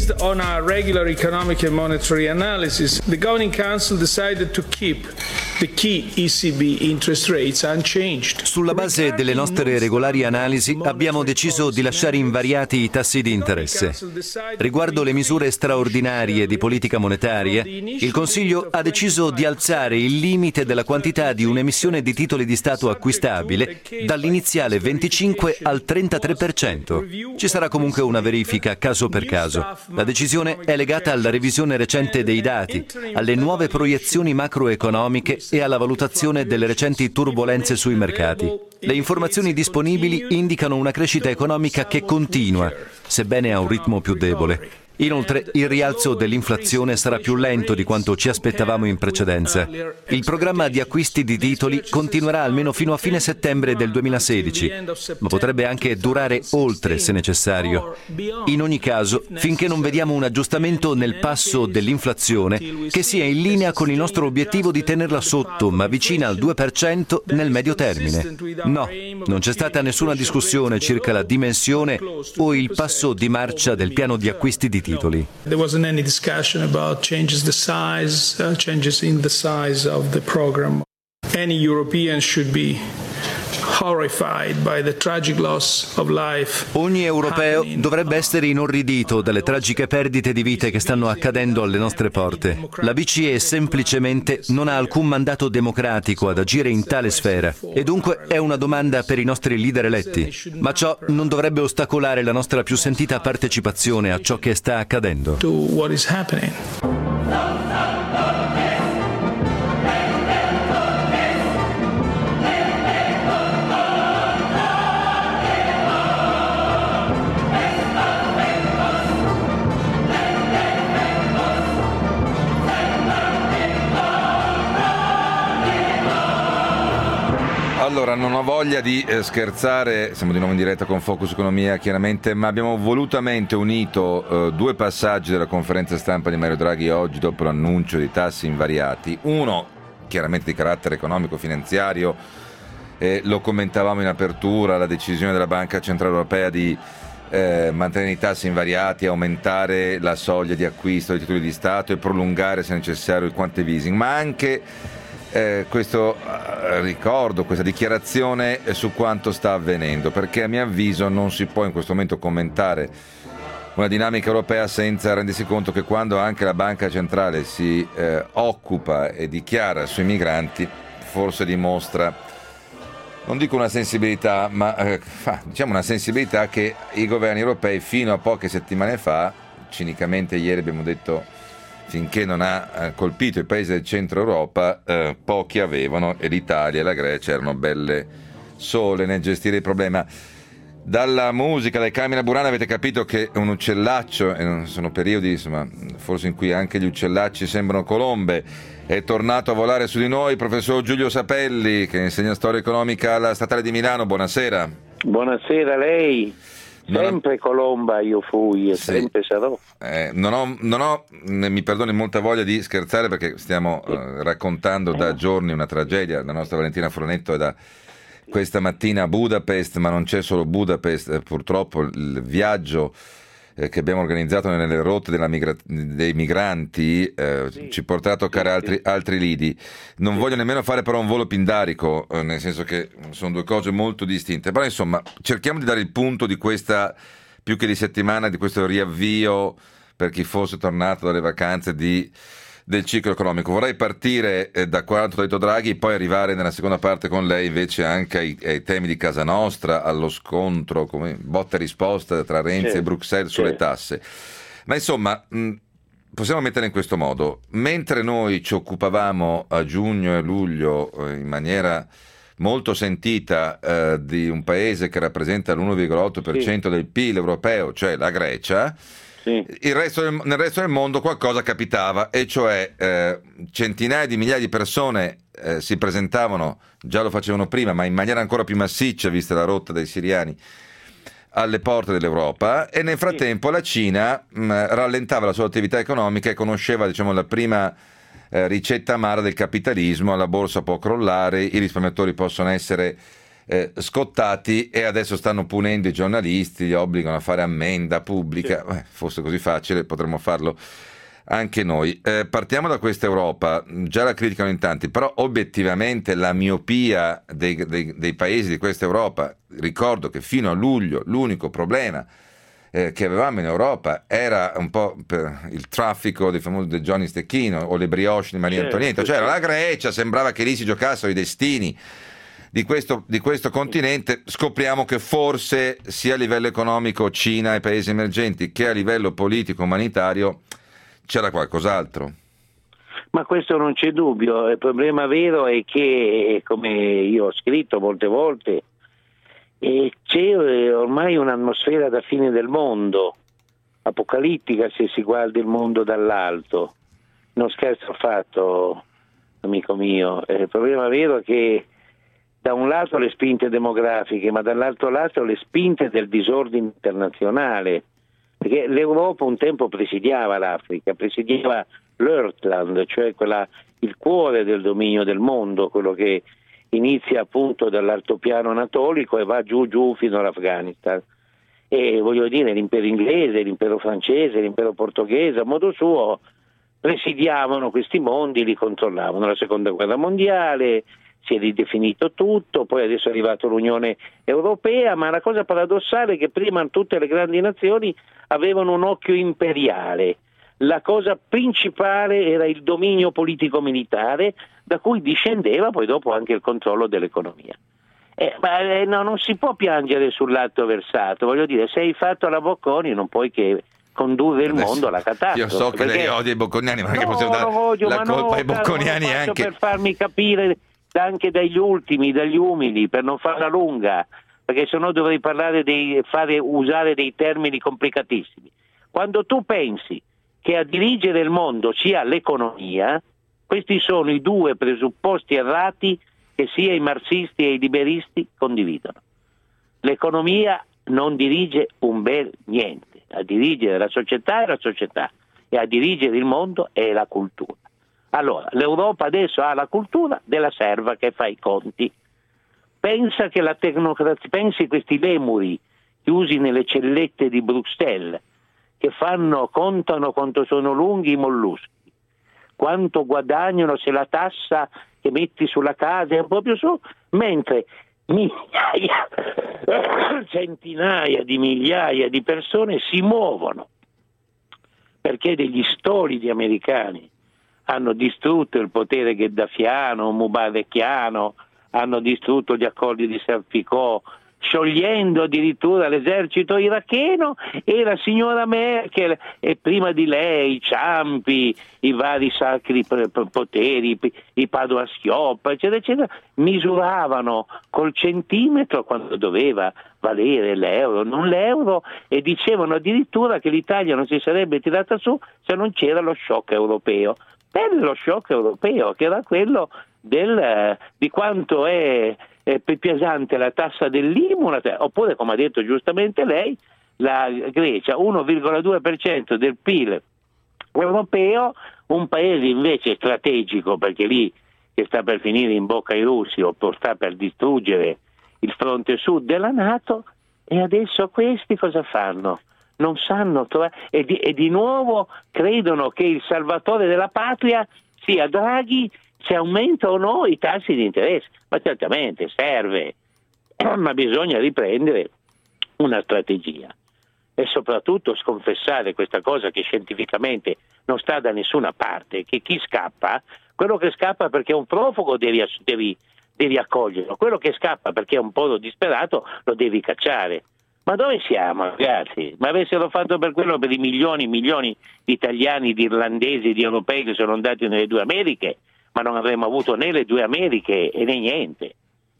Based on our regular economic and monetary analysis, the Governing Council decided to keep the key E C B interest rates unchanged. Sulla base delle nostre regolari analisi abbiamo deciso di lasciare invariati i tassi di interesse. Riguardo le misure straordinarie di politica monetaria, il Consiglio ha deciso di alzare il limite della quantità di un'emissione di titoli di Stato acquistabile dall'iniziale venticinque al trentatré per cento. Ci sarà comunque una verifica caso per caso. La decisione è legata alla revisione recente dei dati, alle nuove proiezioni macroeconomiche e alla valutazione delle recenti turbolenze sui mercati. Le informazioni disponibili indicano una crescita economica che continua, sebbene a un ritmo più debole. Inoltre, il rialzo dell'inflazione sarà più lento di quanto ci aspettavamo in precedenza. Il programma di acquisti di titoli continuerà almeno fino a fine settembre del duemilasedici, ma potrebbe anche durare oltre se necessario. In ogni caso, finché non vediamo un aggiustamento nel passo dell'inflazione che sia in linea con il nostro obiettivo di tenerla sotto, ma vicina al due per cento nel medio termine. No, non c'è stata nessuna discussione circa la dimensione o il passo di marcia del piano di acquisti di titoli. Titoli. There wasn't any discussion about changes the size, uh, changes in the size of the program. Any European should be horrified by the tragic loss of life. Ogni europeo dovrebbe essere inorridito dalle tragiche perdite di vite che stanno accadendo alle nostre porte. La B C E semplicemente non ha alcun mandato democratico ad agire in tale sfera e dunque è una domanda per i nostri leader eletti. Ma ciò non dovrebbe ostacolare la nostra più sentita partecipazione a ciò che sta accadendo. To what is happening. Allora, non ho voglia di eh, scherzare, siamo di nuovo in diretta con Focus Economia chiaramente, ma abbiamo volutamente unito eh, due passaggi della conferenza stampa di Mario Draghi oggi dopo l'annuncio di tassi invariati. Uno, chiaramente di carattere economico-finanziario, eh, lo commentavamo in apertura, la decisione della Banca Centrale Europea di eh, mantenere i tassi invariati, aumentare la soglia di acquisto dei titoli di Stato e prolungare se necessario il quantitative easing, ma anche Eh, questo eh, ricordo, questa dichiarazione eh, su quanto sta avvenendo, perché a mio avviso non si può in questo momento commentare una dinamica europea senza rendersi conto che quando anche la Banca Centrale si eh, occupa e dichiara sui migranti, forse dimostra, non dico una sensibilità, ma eh, fa, diciamo una sensibilità che i governi europei fino a poche settimane fa, cinicamente ieri abbiamo detto, finché non ha colpito i paesi del centro Europa, eh, pochi avevano, e l'Italia e la Grecia erano belle sole nel gestire il problema. Dalla musica, dai Carmina Burana avete capito che è un uccellaccio, e sono periodi insomma, forse in cui anche gli uccellacci sembrano colombe. È tornato a volare su di noi il professor Giulio Sapelli, che insegna storia economica alla Statale di Milano. Buonasera. Buonasera a lei. Sempre colomba io fui e sì. Sempre sarò. Eh, non ho, non ho, mi perdoni, molta voglia di scherzare perché stiamo sì. eh, raccontando da giorni una tragedia. La nostra Valentina Fronetto è da questa mattina a Budapest, ma non c'è solo Budapest, eh, purtroppo il viaggio eh, che abbiamo organizzato nelle rotte della migra- dei migranti eh, sì. ci porterà a toccare sì, altri, sì. altri lidi. Non sì. voglio nemmeno fare però un volo pindarico, eh, nel senso che sono due cose molto distinte, però insomma cerchiamo di dare il punto di questa, più che di settimana, di questo riavvio per chi fosse tornato dalle vacanze di, del ciclo economico. Vorrei partire eh, da quanto ha detto Draghi, poi arrivare nella seconda parte con lei invece anche ai, ai temi di casa nostra, allo scontro, come botta e risposta tra Renzi sì, e Bruxelles sulle sì. tasse. Ma insomma, mh, possiamo mettere in questo modo: mentre noi ci occupavamo a giugno e luglio eh, in maniera molto sentita eh, di un paese che rappresenta l'uno virgola otto per cento sì. del P I L europeo, cioè la Grecia, sì. il resto del, nel resto del mondo qualcosa capitava, e cioè eh, centinaia di migliaia di persone eh, si presentavano, già lo facevano prima, ma in maniera ancora più massiccia, vista la rotta dei siriani, alle porte dell'Europa, e nel frattempo sì. la Cina mh, rallentava la sua attività economica e conosceva, diciamo, la prima eh, ricetta amara del capitalismo: la borsa può crollare, i risparmiatori possono essere eh, scottati, e adesso stanno punendo i giornalisti, li obbligano a fare ammenda pubblica. Sì. Eh, fosse così facile potremmo farlo anche noi. Eh, partiamo da questa Europa, già la criticano in tanti, però obiettivamente la miopia dei, dei, dei paesi di questa Europa, ricordo che fino a luglio l'unico problema eh, che avevamo in Europa era un po' per il traffico dei famosi del Johnny Stecchino o le brioche di Maria certo, Antonietta, cioè la Grecia, sembrava che lì si giocassero i destini di questo, di questo continente. Scopriamo che forse sia a livello economico Cina e paesi emergenti che a livello politico umanitario c'era qualcos'altro. Ma questo non c'è dubbio. Il problema vero è che, come io ho scritto molte volte, eh, c'è ormai un'atmosfera da fine del mondo, apocalittica se si guarda il mondo dall'alto. Non scherzo affatto, amico mio. Il problema vero è che da un lato le spinte demografiche, ma dall'altro lato le spinte del disordine internazionale, perché l'Europa un tempo presidiava l'Africa, presidiava l'Earthland, cioè quella, il cuore del dominio del mondo, quello che inizia appunto dall'altopiano anatolico e va giù giù fino all'Afghanistan. E voglio dire, l'impero inglese, l'impero francese, l'impero portoghese, a modo suo, presidiavano questi mondi, li controllavano. La seconda guerra mondiale, si è ridefinito tutto, poi adesso è arrivata l'Unione Europea, ma la cosa paradossale è che prima tutte le grandi nazioni avevano un occhio imperiale. La cosa principale era il dominio politico-militare, da cui discendeva poi dopo anche il controllo dell'economia. Eh, ma eh, no, non si può piangere sul lato versato, voglio dire, se hai fatto la Bocconi non puoi che condurre il Adesso, mondo alla catastrofe. Io so che perché... lei odia i bocconiani, ma non no, è che possiamo dare odio, la colpa no, ai bocconiani lo anche per farmi capire anche dagli ultimi, dagli umili, per non farla lunga, perché sennò dovrei parlare dei, fare usare dei termini complicatissimi. Quando tu pensi che a dirigere il mondo sia l'economia, questi sono i due presupposti errati che sia i marxisti e i liberisti condividono. L'economia non dirige un bel niente, a dirigere la società è la società e a dirigere il mondo è la cultura. Allora, l'Europa adesso ha la cultura della serva che fa i conti. Pensa che la tecnocrazia, pensi questi lemuri chiusi nelle cellette di Bruxelles, che fanno, contano quanto sono lunghi i molluschi, quanto guadagnano se la tassa che metti sulla casa è proprio su, mentre migliaia, centinaia di migliaia di persone si muovono, perché degli stolidi americani hanno distrutto il potere gheddafiano, mubarekiano, hanno distrutto gli accordi di Sykes-Picot, sciogliendo addirittura l'esercito iracheno, e la signora Merkel e prima di lei i Ciampi, i vari sacri poteri, i Padoa-Schioppa, eccetera, eccetera, misuravano col centimetro quando doveva valere l'euro, non l'euro, e dicevano addirittura che l'Italia non si sarebbe tirata su se non c'era lo shock europeo. Per lo shock europeo, che era quello del, eh, di quanto è, è pesante la tassa dell'I M U, oppure, come ha detto giustamente lei, la Grecia, uno virgola due per cento del P I L europeo, un paese invece strategico, perché lì che sta per finire in bocca ai russi o sta per distruggere il fronte sud della NATO, e adesso questi cosa fanno? Non sanno trovare, e di, e di nuovo credono che il salvatore della patria sia Draghi se aumenta o no i tassi di interesse. Ma certamente serve, ma bisogna riprendere una strategia e soprattutto sconfessare questa cosa che scientificamente non sta da nessuna parte, che chi scappa, quello che scappa perché è un profugo devi, devi, devi accoglierlo, quello che scappa perché è un po' disperato lo devi cacciare. Ma dove siamo, ragazzi? Ma avessero fatto per quello per i milioni e milioni di italiani, di irlandesi, di europei che sono andati nelle due Americhe, ma non avremmo avuto né le due Americhe né niente.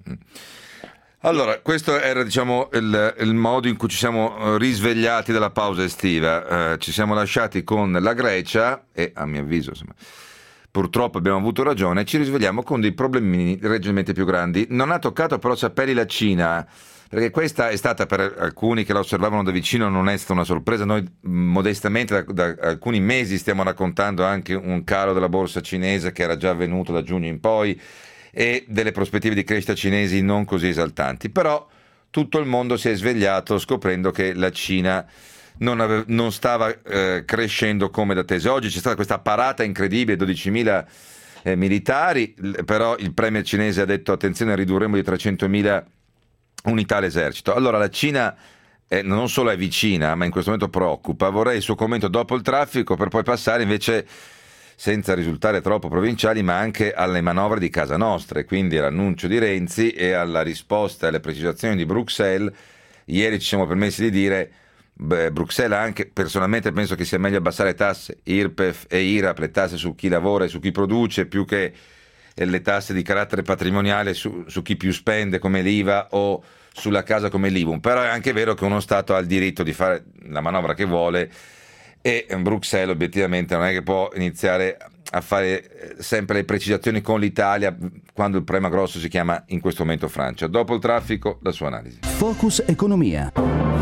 Allora, questo era, diciamo, il, il modo in cui ci siamo risvegliati dalla pausa estiva. Eh, ci siamo lasciati con la Grecia e, a mio avviso, insomma, purtroppo abbiamo avuto ragione, ci risvegliamo con dei problemi leggermente più grandi. Non ha toccato però sapere la Cina, perché questa è stata, per alcuni che la osservavano da vicino, non è stata una sorpresa. Noi modestamente da, da alcuni mesi stiamo raccontando anche un calo della borsa cinese che era già avvenuto da giugno in poi, e delle prospettive di crescita cinesi non così esaltanti. Però tutto il mondo si è svegliato scoprendo che la Cina non, ave- non stava eh, crescendo come da attese. Oggi c'è stata questa parata incredibile, dodicimila eh, militari, però il premier cinese ha detto attenzione, ridurremo di trecentomila unità l'esercito. Allora la Cina eh, non solo è vicina, ma in questo momento preoccupa. Vorrei il suo commento dopo il traffico, per poi passare invece, senza risultare troppo provinciali, ma anche alle manovre di casa nostra, e quindi all'annuncio di Renzi e alla risposta e alle precisazioni di Bruxelles. Ieri ci siamo permessi di dire, beh, Bruxelles anche, personalmente penso che sia meglio abbassare tasse, I R P E F e I R A P, le tasse su chi lavora e su chi produce, più che le tasse di carattere patrimoniale su, su chi più spende come l'I V A o sulla casa come l'I V U. Però è anche vero che uno Stato ha il diritto di fare la manovra che vuole, e Bruxelles obiettivamente non è che può iniziare a fare sempre le precisazioni con l'Italia quando il problema grosso si chiama in questo momento Francia. Dopo il traffico, la sua analisi. Focus Economia.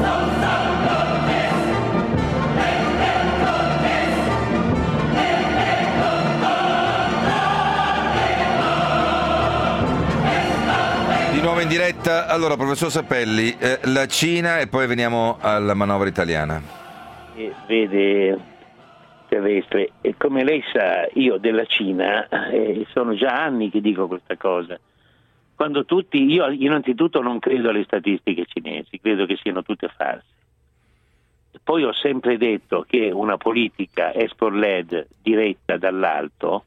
Di nuovo in diretta. Allora, professor Sapelli, eh, la Cina, e poi veniamo alla manovra italiana. Eh, vede, Terrestre, e come lei sa, io della Cina eh, sono già anni che dico questa cosa. Quando tutti, io innanzitutto non credo alle statistiche cinesi, credo che siano tutte false. Poi ho sempre detto che una politica export-led diretta dall'alto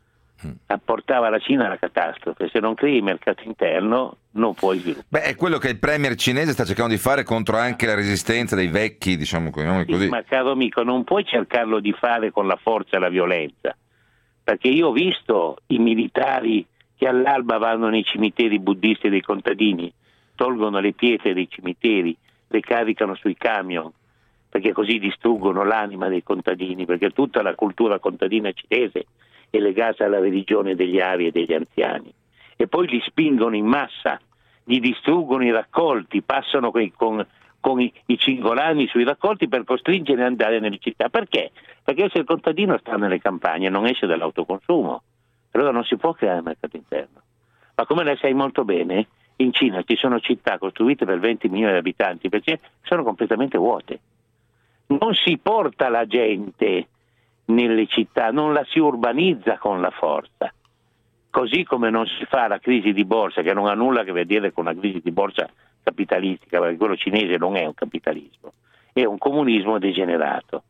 apportava la Cina alla catastrofe. Se non crei il mercato interno non puoi sviluppare. Beh, è quello che il premier cinese sta cercando di fare contro anche la resistenza dei vecchi, diciamo così. Sì, ma caro amico, non puoi cercarlo di fare con la forza e la violenza, perché io ho visto i militari che all'alba vanno nei cimiteri buddisti dei contadini, tolgono le pietre dei cimiteri, le caricano sui camion, perché così distruggono l'anima dei contadini, perché tutta la cultura contadina cinese è legata alla religione degli ari e degli anziani, e poi li spingono in massa, gli distruggono i raccolti, passano con, con, con i, i cingolani sui raccolti per costringerli ad andare nelle città. Perché? Perché se il contadino sta nelle campagne non esce dall'autoconsumo, allora non si può creare mercato interno. Ma come lei sai molto bene, in Cina ci sono città costruite per venti milioni di abitanti, perché sono completamente vuote. Non si porta la gente nelle città, non la si urbanizza con la forza, così come non si fa la crisi di borsa, che non ha nulla a che vedere con la crisi di borsa capitalistica, perché quello cinese non è un capitalismo, è un comunismo degenerato,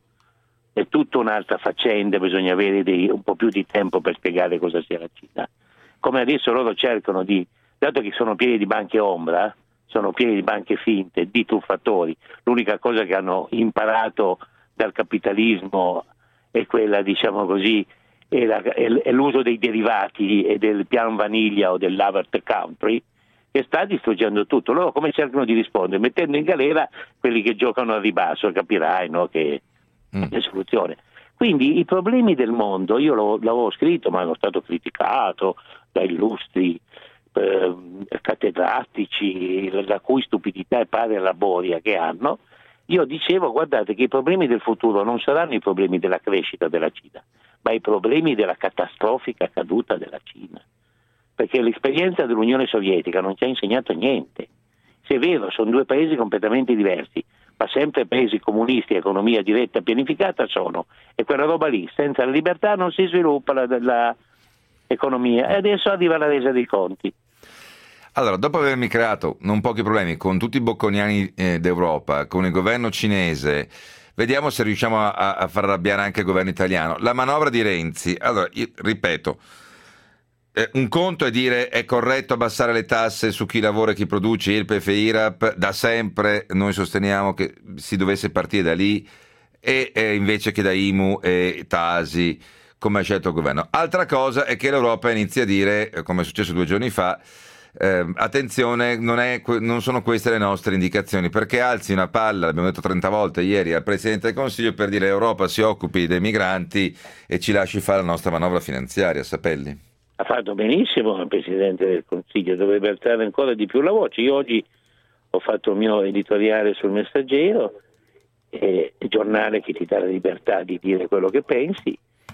è tutta un'altra faccenda, bisogna avere dei, un po' più di tempo per spiegare cosa sia la Cina. Come adesso loro cercano di, dato che sono pieni di banche ombra, sono pieni di banche finte, di truffatori, l'unica cosa che hanno imparato dal capitalismo è quella, diciamo così, è, la, è, è l'uso dei derivati e del pian vaniglia o del Lavert Country, che sta distruggendo tutto. Loro come cercano di rispondere? Mettendo in galera quelli che giocano al ribasso, capirai, no? Che mm. è soluzione. Quindi i problemi del mondo, io lo, l'avevo scritto, ma sono stato criticato da illustri eh, cattedratici, la cui stupidità è pari alla boria che hanno. Io dicevo, guardate che i problemi del futuro non saranno i problemi della crescita della Cina, ma i problemi della catastrofica caduta della Cina, perché l'esperienza dell'Unione Sovietica non ci ha insegnato niente. Se è vero, sono due paesi completamente diversi, ma sempre paesi comunisti, economia diretta pianificata sono, e quella roba lì, senza la libertà non si sviluppa la, la economia, e adesso arriva la resa dei conti. Allora, dopo avermi creato non pochi problemi con tutti i bocconiani eh, d'Europa, con il governo cinese, vediamo se riusciamo a, a far arrabbiare anche il governo italiano. La manovra di Renzi, allora, io, ripeto, eh, un conto è dire è corretto abbassare le tasse su chi lavora e chi produce, I R P E F e I R A P, da sempre noi sosteniamo che si dovesse partire da lì, e eh, invece che da I M U e Tasi, come ha scelto il governo. Altra cosa è che l'Europa inizia a dire, come è successo due giorni fa, Eh, attenzione, non, è, non sono queste le nostre indicazioni, perché alzi una palla, l'abbiamo detto trenta volte ieri al Presidente del Consiglio, per dire l'Europa si occupi dei migranti e ci lasci fare la nostra manovra finanziaria. Sapelli? Ha fatto benissimo il Presidente del Consiglio, dovrebbe alzare ancora di più la voce. Io oggi ho fatto il mio editoriale sul Messaggero, eh, il giornale che ti dà la libertà di dire quello che pensi,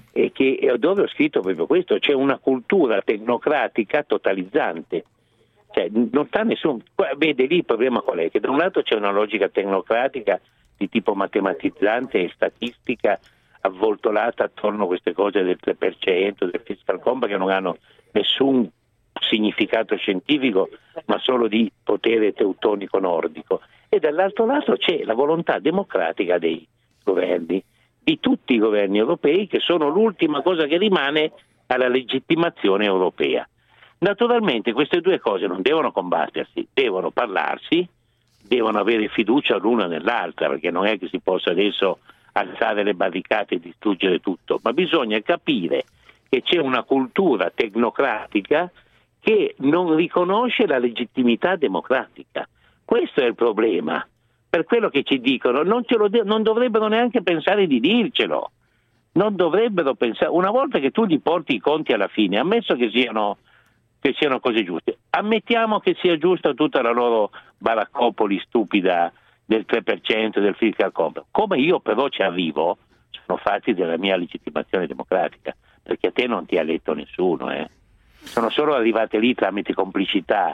e che, dove ho scritto proprio questo, c'è una cultura tecnocratica totalizzante. Cioè, non sta nessun. Vede lì il problema qual è? Che da un lato c'è una logica tecnocratica di tipo matematizzante e statistica avvoltolata attorno a queste cose del tre per cento, del fiscal compact, che non hanno nessun significato scientifico, ma solo di potere teutonico nordico. E dall'altro lato c'è la volontà democratica dei governi, di tutti i governi europei, che sono l'ultima cosa che rimane alla legittimazione europea. Naturalmente queste due cose non devono combattersi, devono parlarsi, devono avere fiducia l'una nell'altra, perché non è che si possa adesso alzare le barricate e distruggere tutto, ma bisogna capire che c'è una cultura tecnocratica che non riconosce la legittimità democratica. Questo è il problema. Per quello che ci dicono, non, ce lo de- non dovrebbero neanche pensare di dircelo. Non dovrebbero pensare. Una volta che tu gli porti i conti alla fine, ammesso che siano che siano cose giuste. Ammettiamo che sia giusta tutta la loro baraccopoli stupida del tre per cento del fiscal compact. Come io però ci arrivo, sono fatti della mia legittimazione democratica, perché a te non ti ha eletto nessuno, eh. Sono solo arrivate lì tramite complicità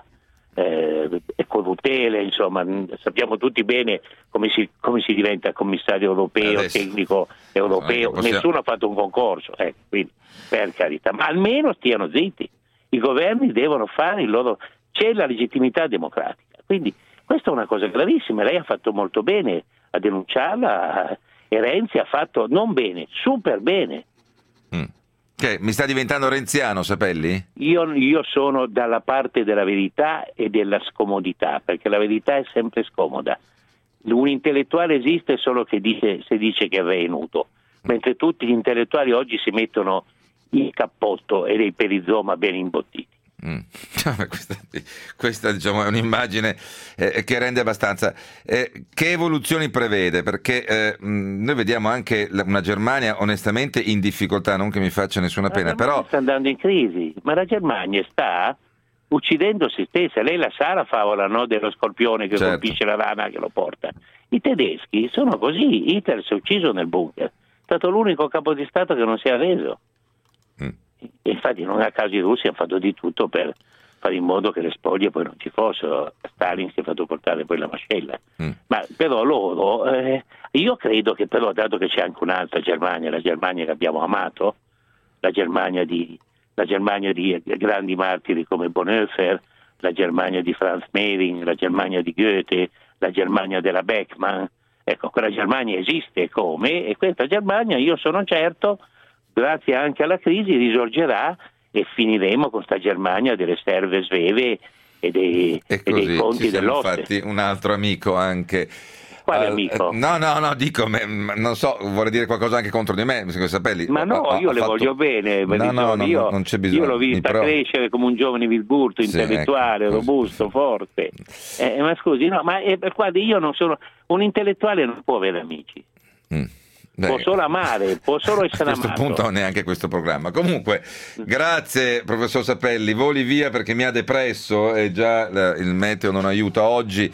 eh, e corruttele, insomma, sappiamo tutti bene come si, come si diventa commissario europeo, Adesso. tecnico europeo, possiamo... nessuno ha fatto un concorso, eh, quindi per carità, ma almeno stiano zitti. I governi devono fare il loro, c'è la legittimità democratica, quindi questa è una cosa gravissima. Lei ha fatto molto bene a denunciarla e Renzi ha fatto non bene, super bene. Mm. Che mi sta diventando renziano, Sapelli? Io, io sono dalla parte della verità e della scomodità, perché la verità è sempre scomoda. Un intellettuale esiste solo che dice, se dice che è venuto, mentre tutti gli intellettuali oggi si mettono il cappotto e dei perizoma ben imbottiti. Mm. questa, questa diciamo è un'immagine eh, che rende abbastanza. Eh, che evoluzioni prevede? Perché eh, noi vediamo anche una Germania onestamente in difficoltà, non che mi faccia nessuna pena, però sta andando in crisi, ma la Germania sta uccidendo se stessa. Lei la sa la favola, no, dello scorpione che certo. colpisce la rana che lo porta. I tedeschi sono così. Hitler si è ucciso nel bunker, è stato l'unico capo di Stato che non si è arreso. Mm. E infatti non a caso i russi hanno fatto di tutto per fare in modo che le spoglie poi non ci fossero. Stalin si è fatto portare poi la mascella. Mm. Ma però loro eh, io credo che però, dato che c'è anche un'altra Germania, la Germania che abbiamo amato, la Germania di la Germania di grandi martiri come Bonhoeffer, la Germania di Franz Mehring, la Germania di Goethe, la Germania della Beckmann, ecco, quella Germania esiste come, e questa Germania, io sono certo, grazie anche alla crisi, risorgerà e finiremo con sta Germania delle serve sveve e dei, e e dei conti ci siamo dell'oste. Infatti un altro amico anche. Quale uh, amico? No, no, no, dico, me, non so, vuole dire qualcosa anche contro di me, Sapelli. Ma no, ho, io ho le fatto... voglio bene, no, no, no, io, non c'è bisogno. Io l'ho vista crescere come un giovane Wilburto, sì, intellettuale, ecco, robusto, forte. Eh, ma scusi, no, ma eh, guardi, io non sono un intellettuale, non può avere amici. Mm. Beh, può solo amare, può solo essere amato. A questo punto neanche questo programma. Comunque, grazie professor Sapelli, voli via perché mi ha depresso e già il meteo non aiuta oggi.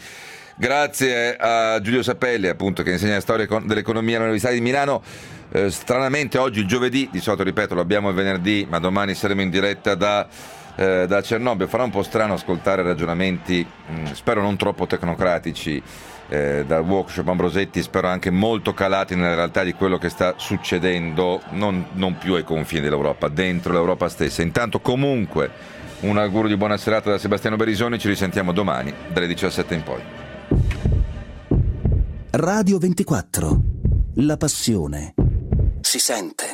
Grazie a Giulio Sapelli, appunto, che insegna storia dell'economia all'Università di Milano. Eh, stranamente oggi il giovedì, di solito ripeto lo abbiamo il venerdì, ma domani saremo in diretta da, eh, da Cernobbio. Farà un po' strano ascoltare ragionamenti, mh, spero non troppo tecnocratici, eh, dal workshop Ambrosetti, spero anche molto calati nella realtà di quello che sta succedendo, non, non più ai confini dell'Europa, dentro l'Europa stessa. Intanto comunque un augurio di buona serata da Sebastiano Berisoni, ci risentiamo domani dalle diciassette in poi. Radio ventiquattro, la passione si sente.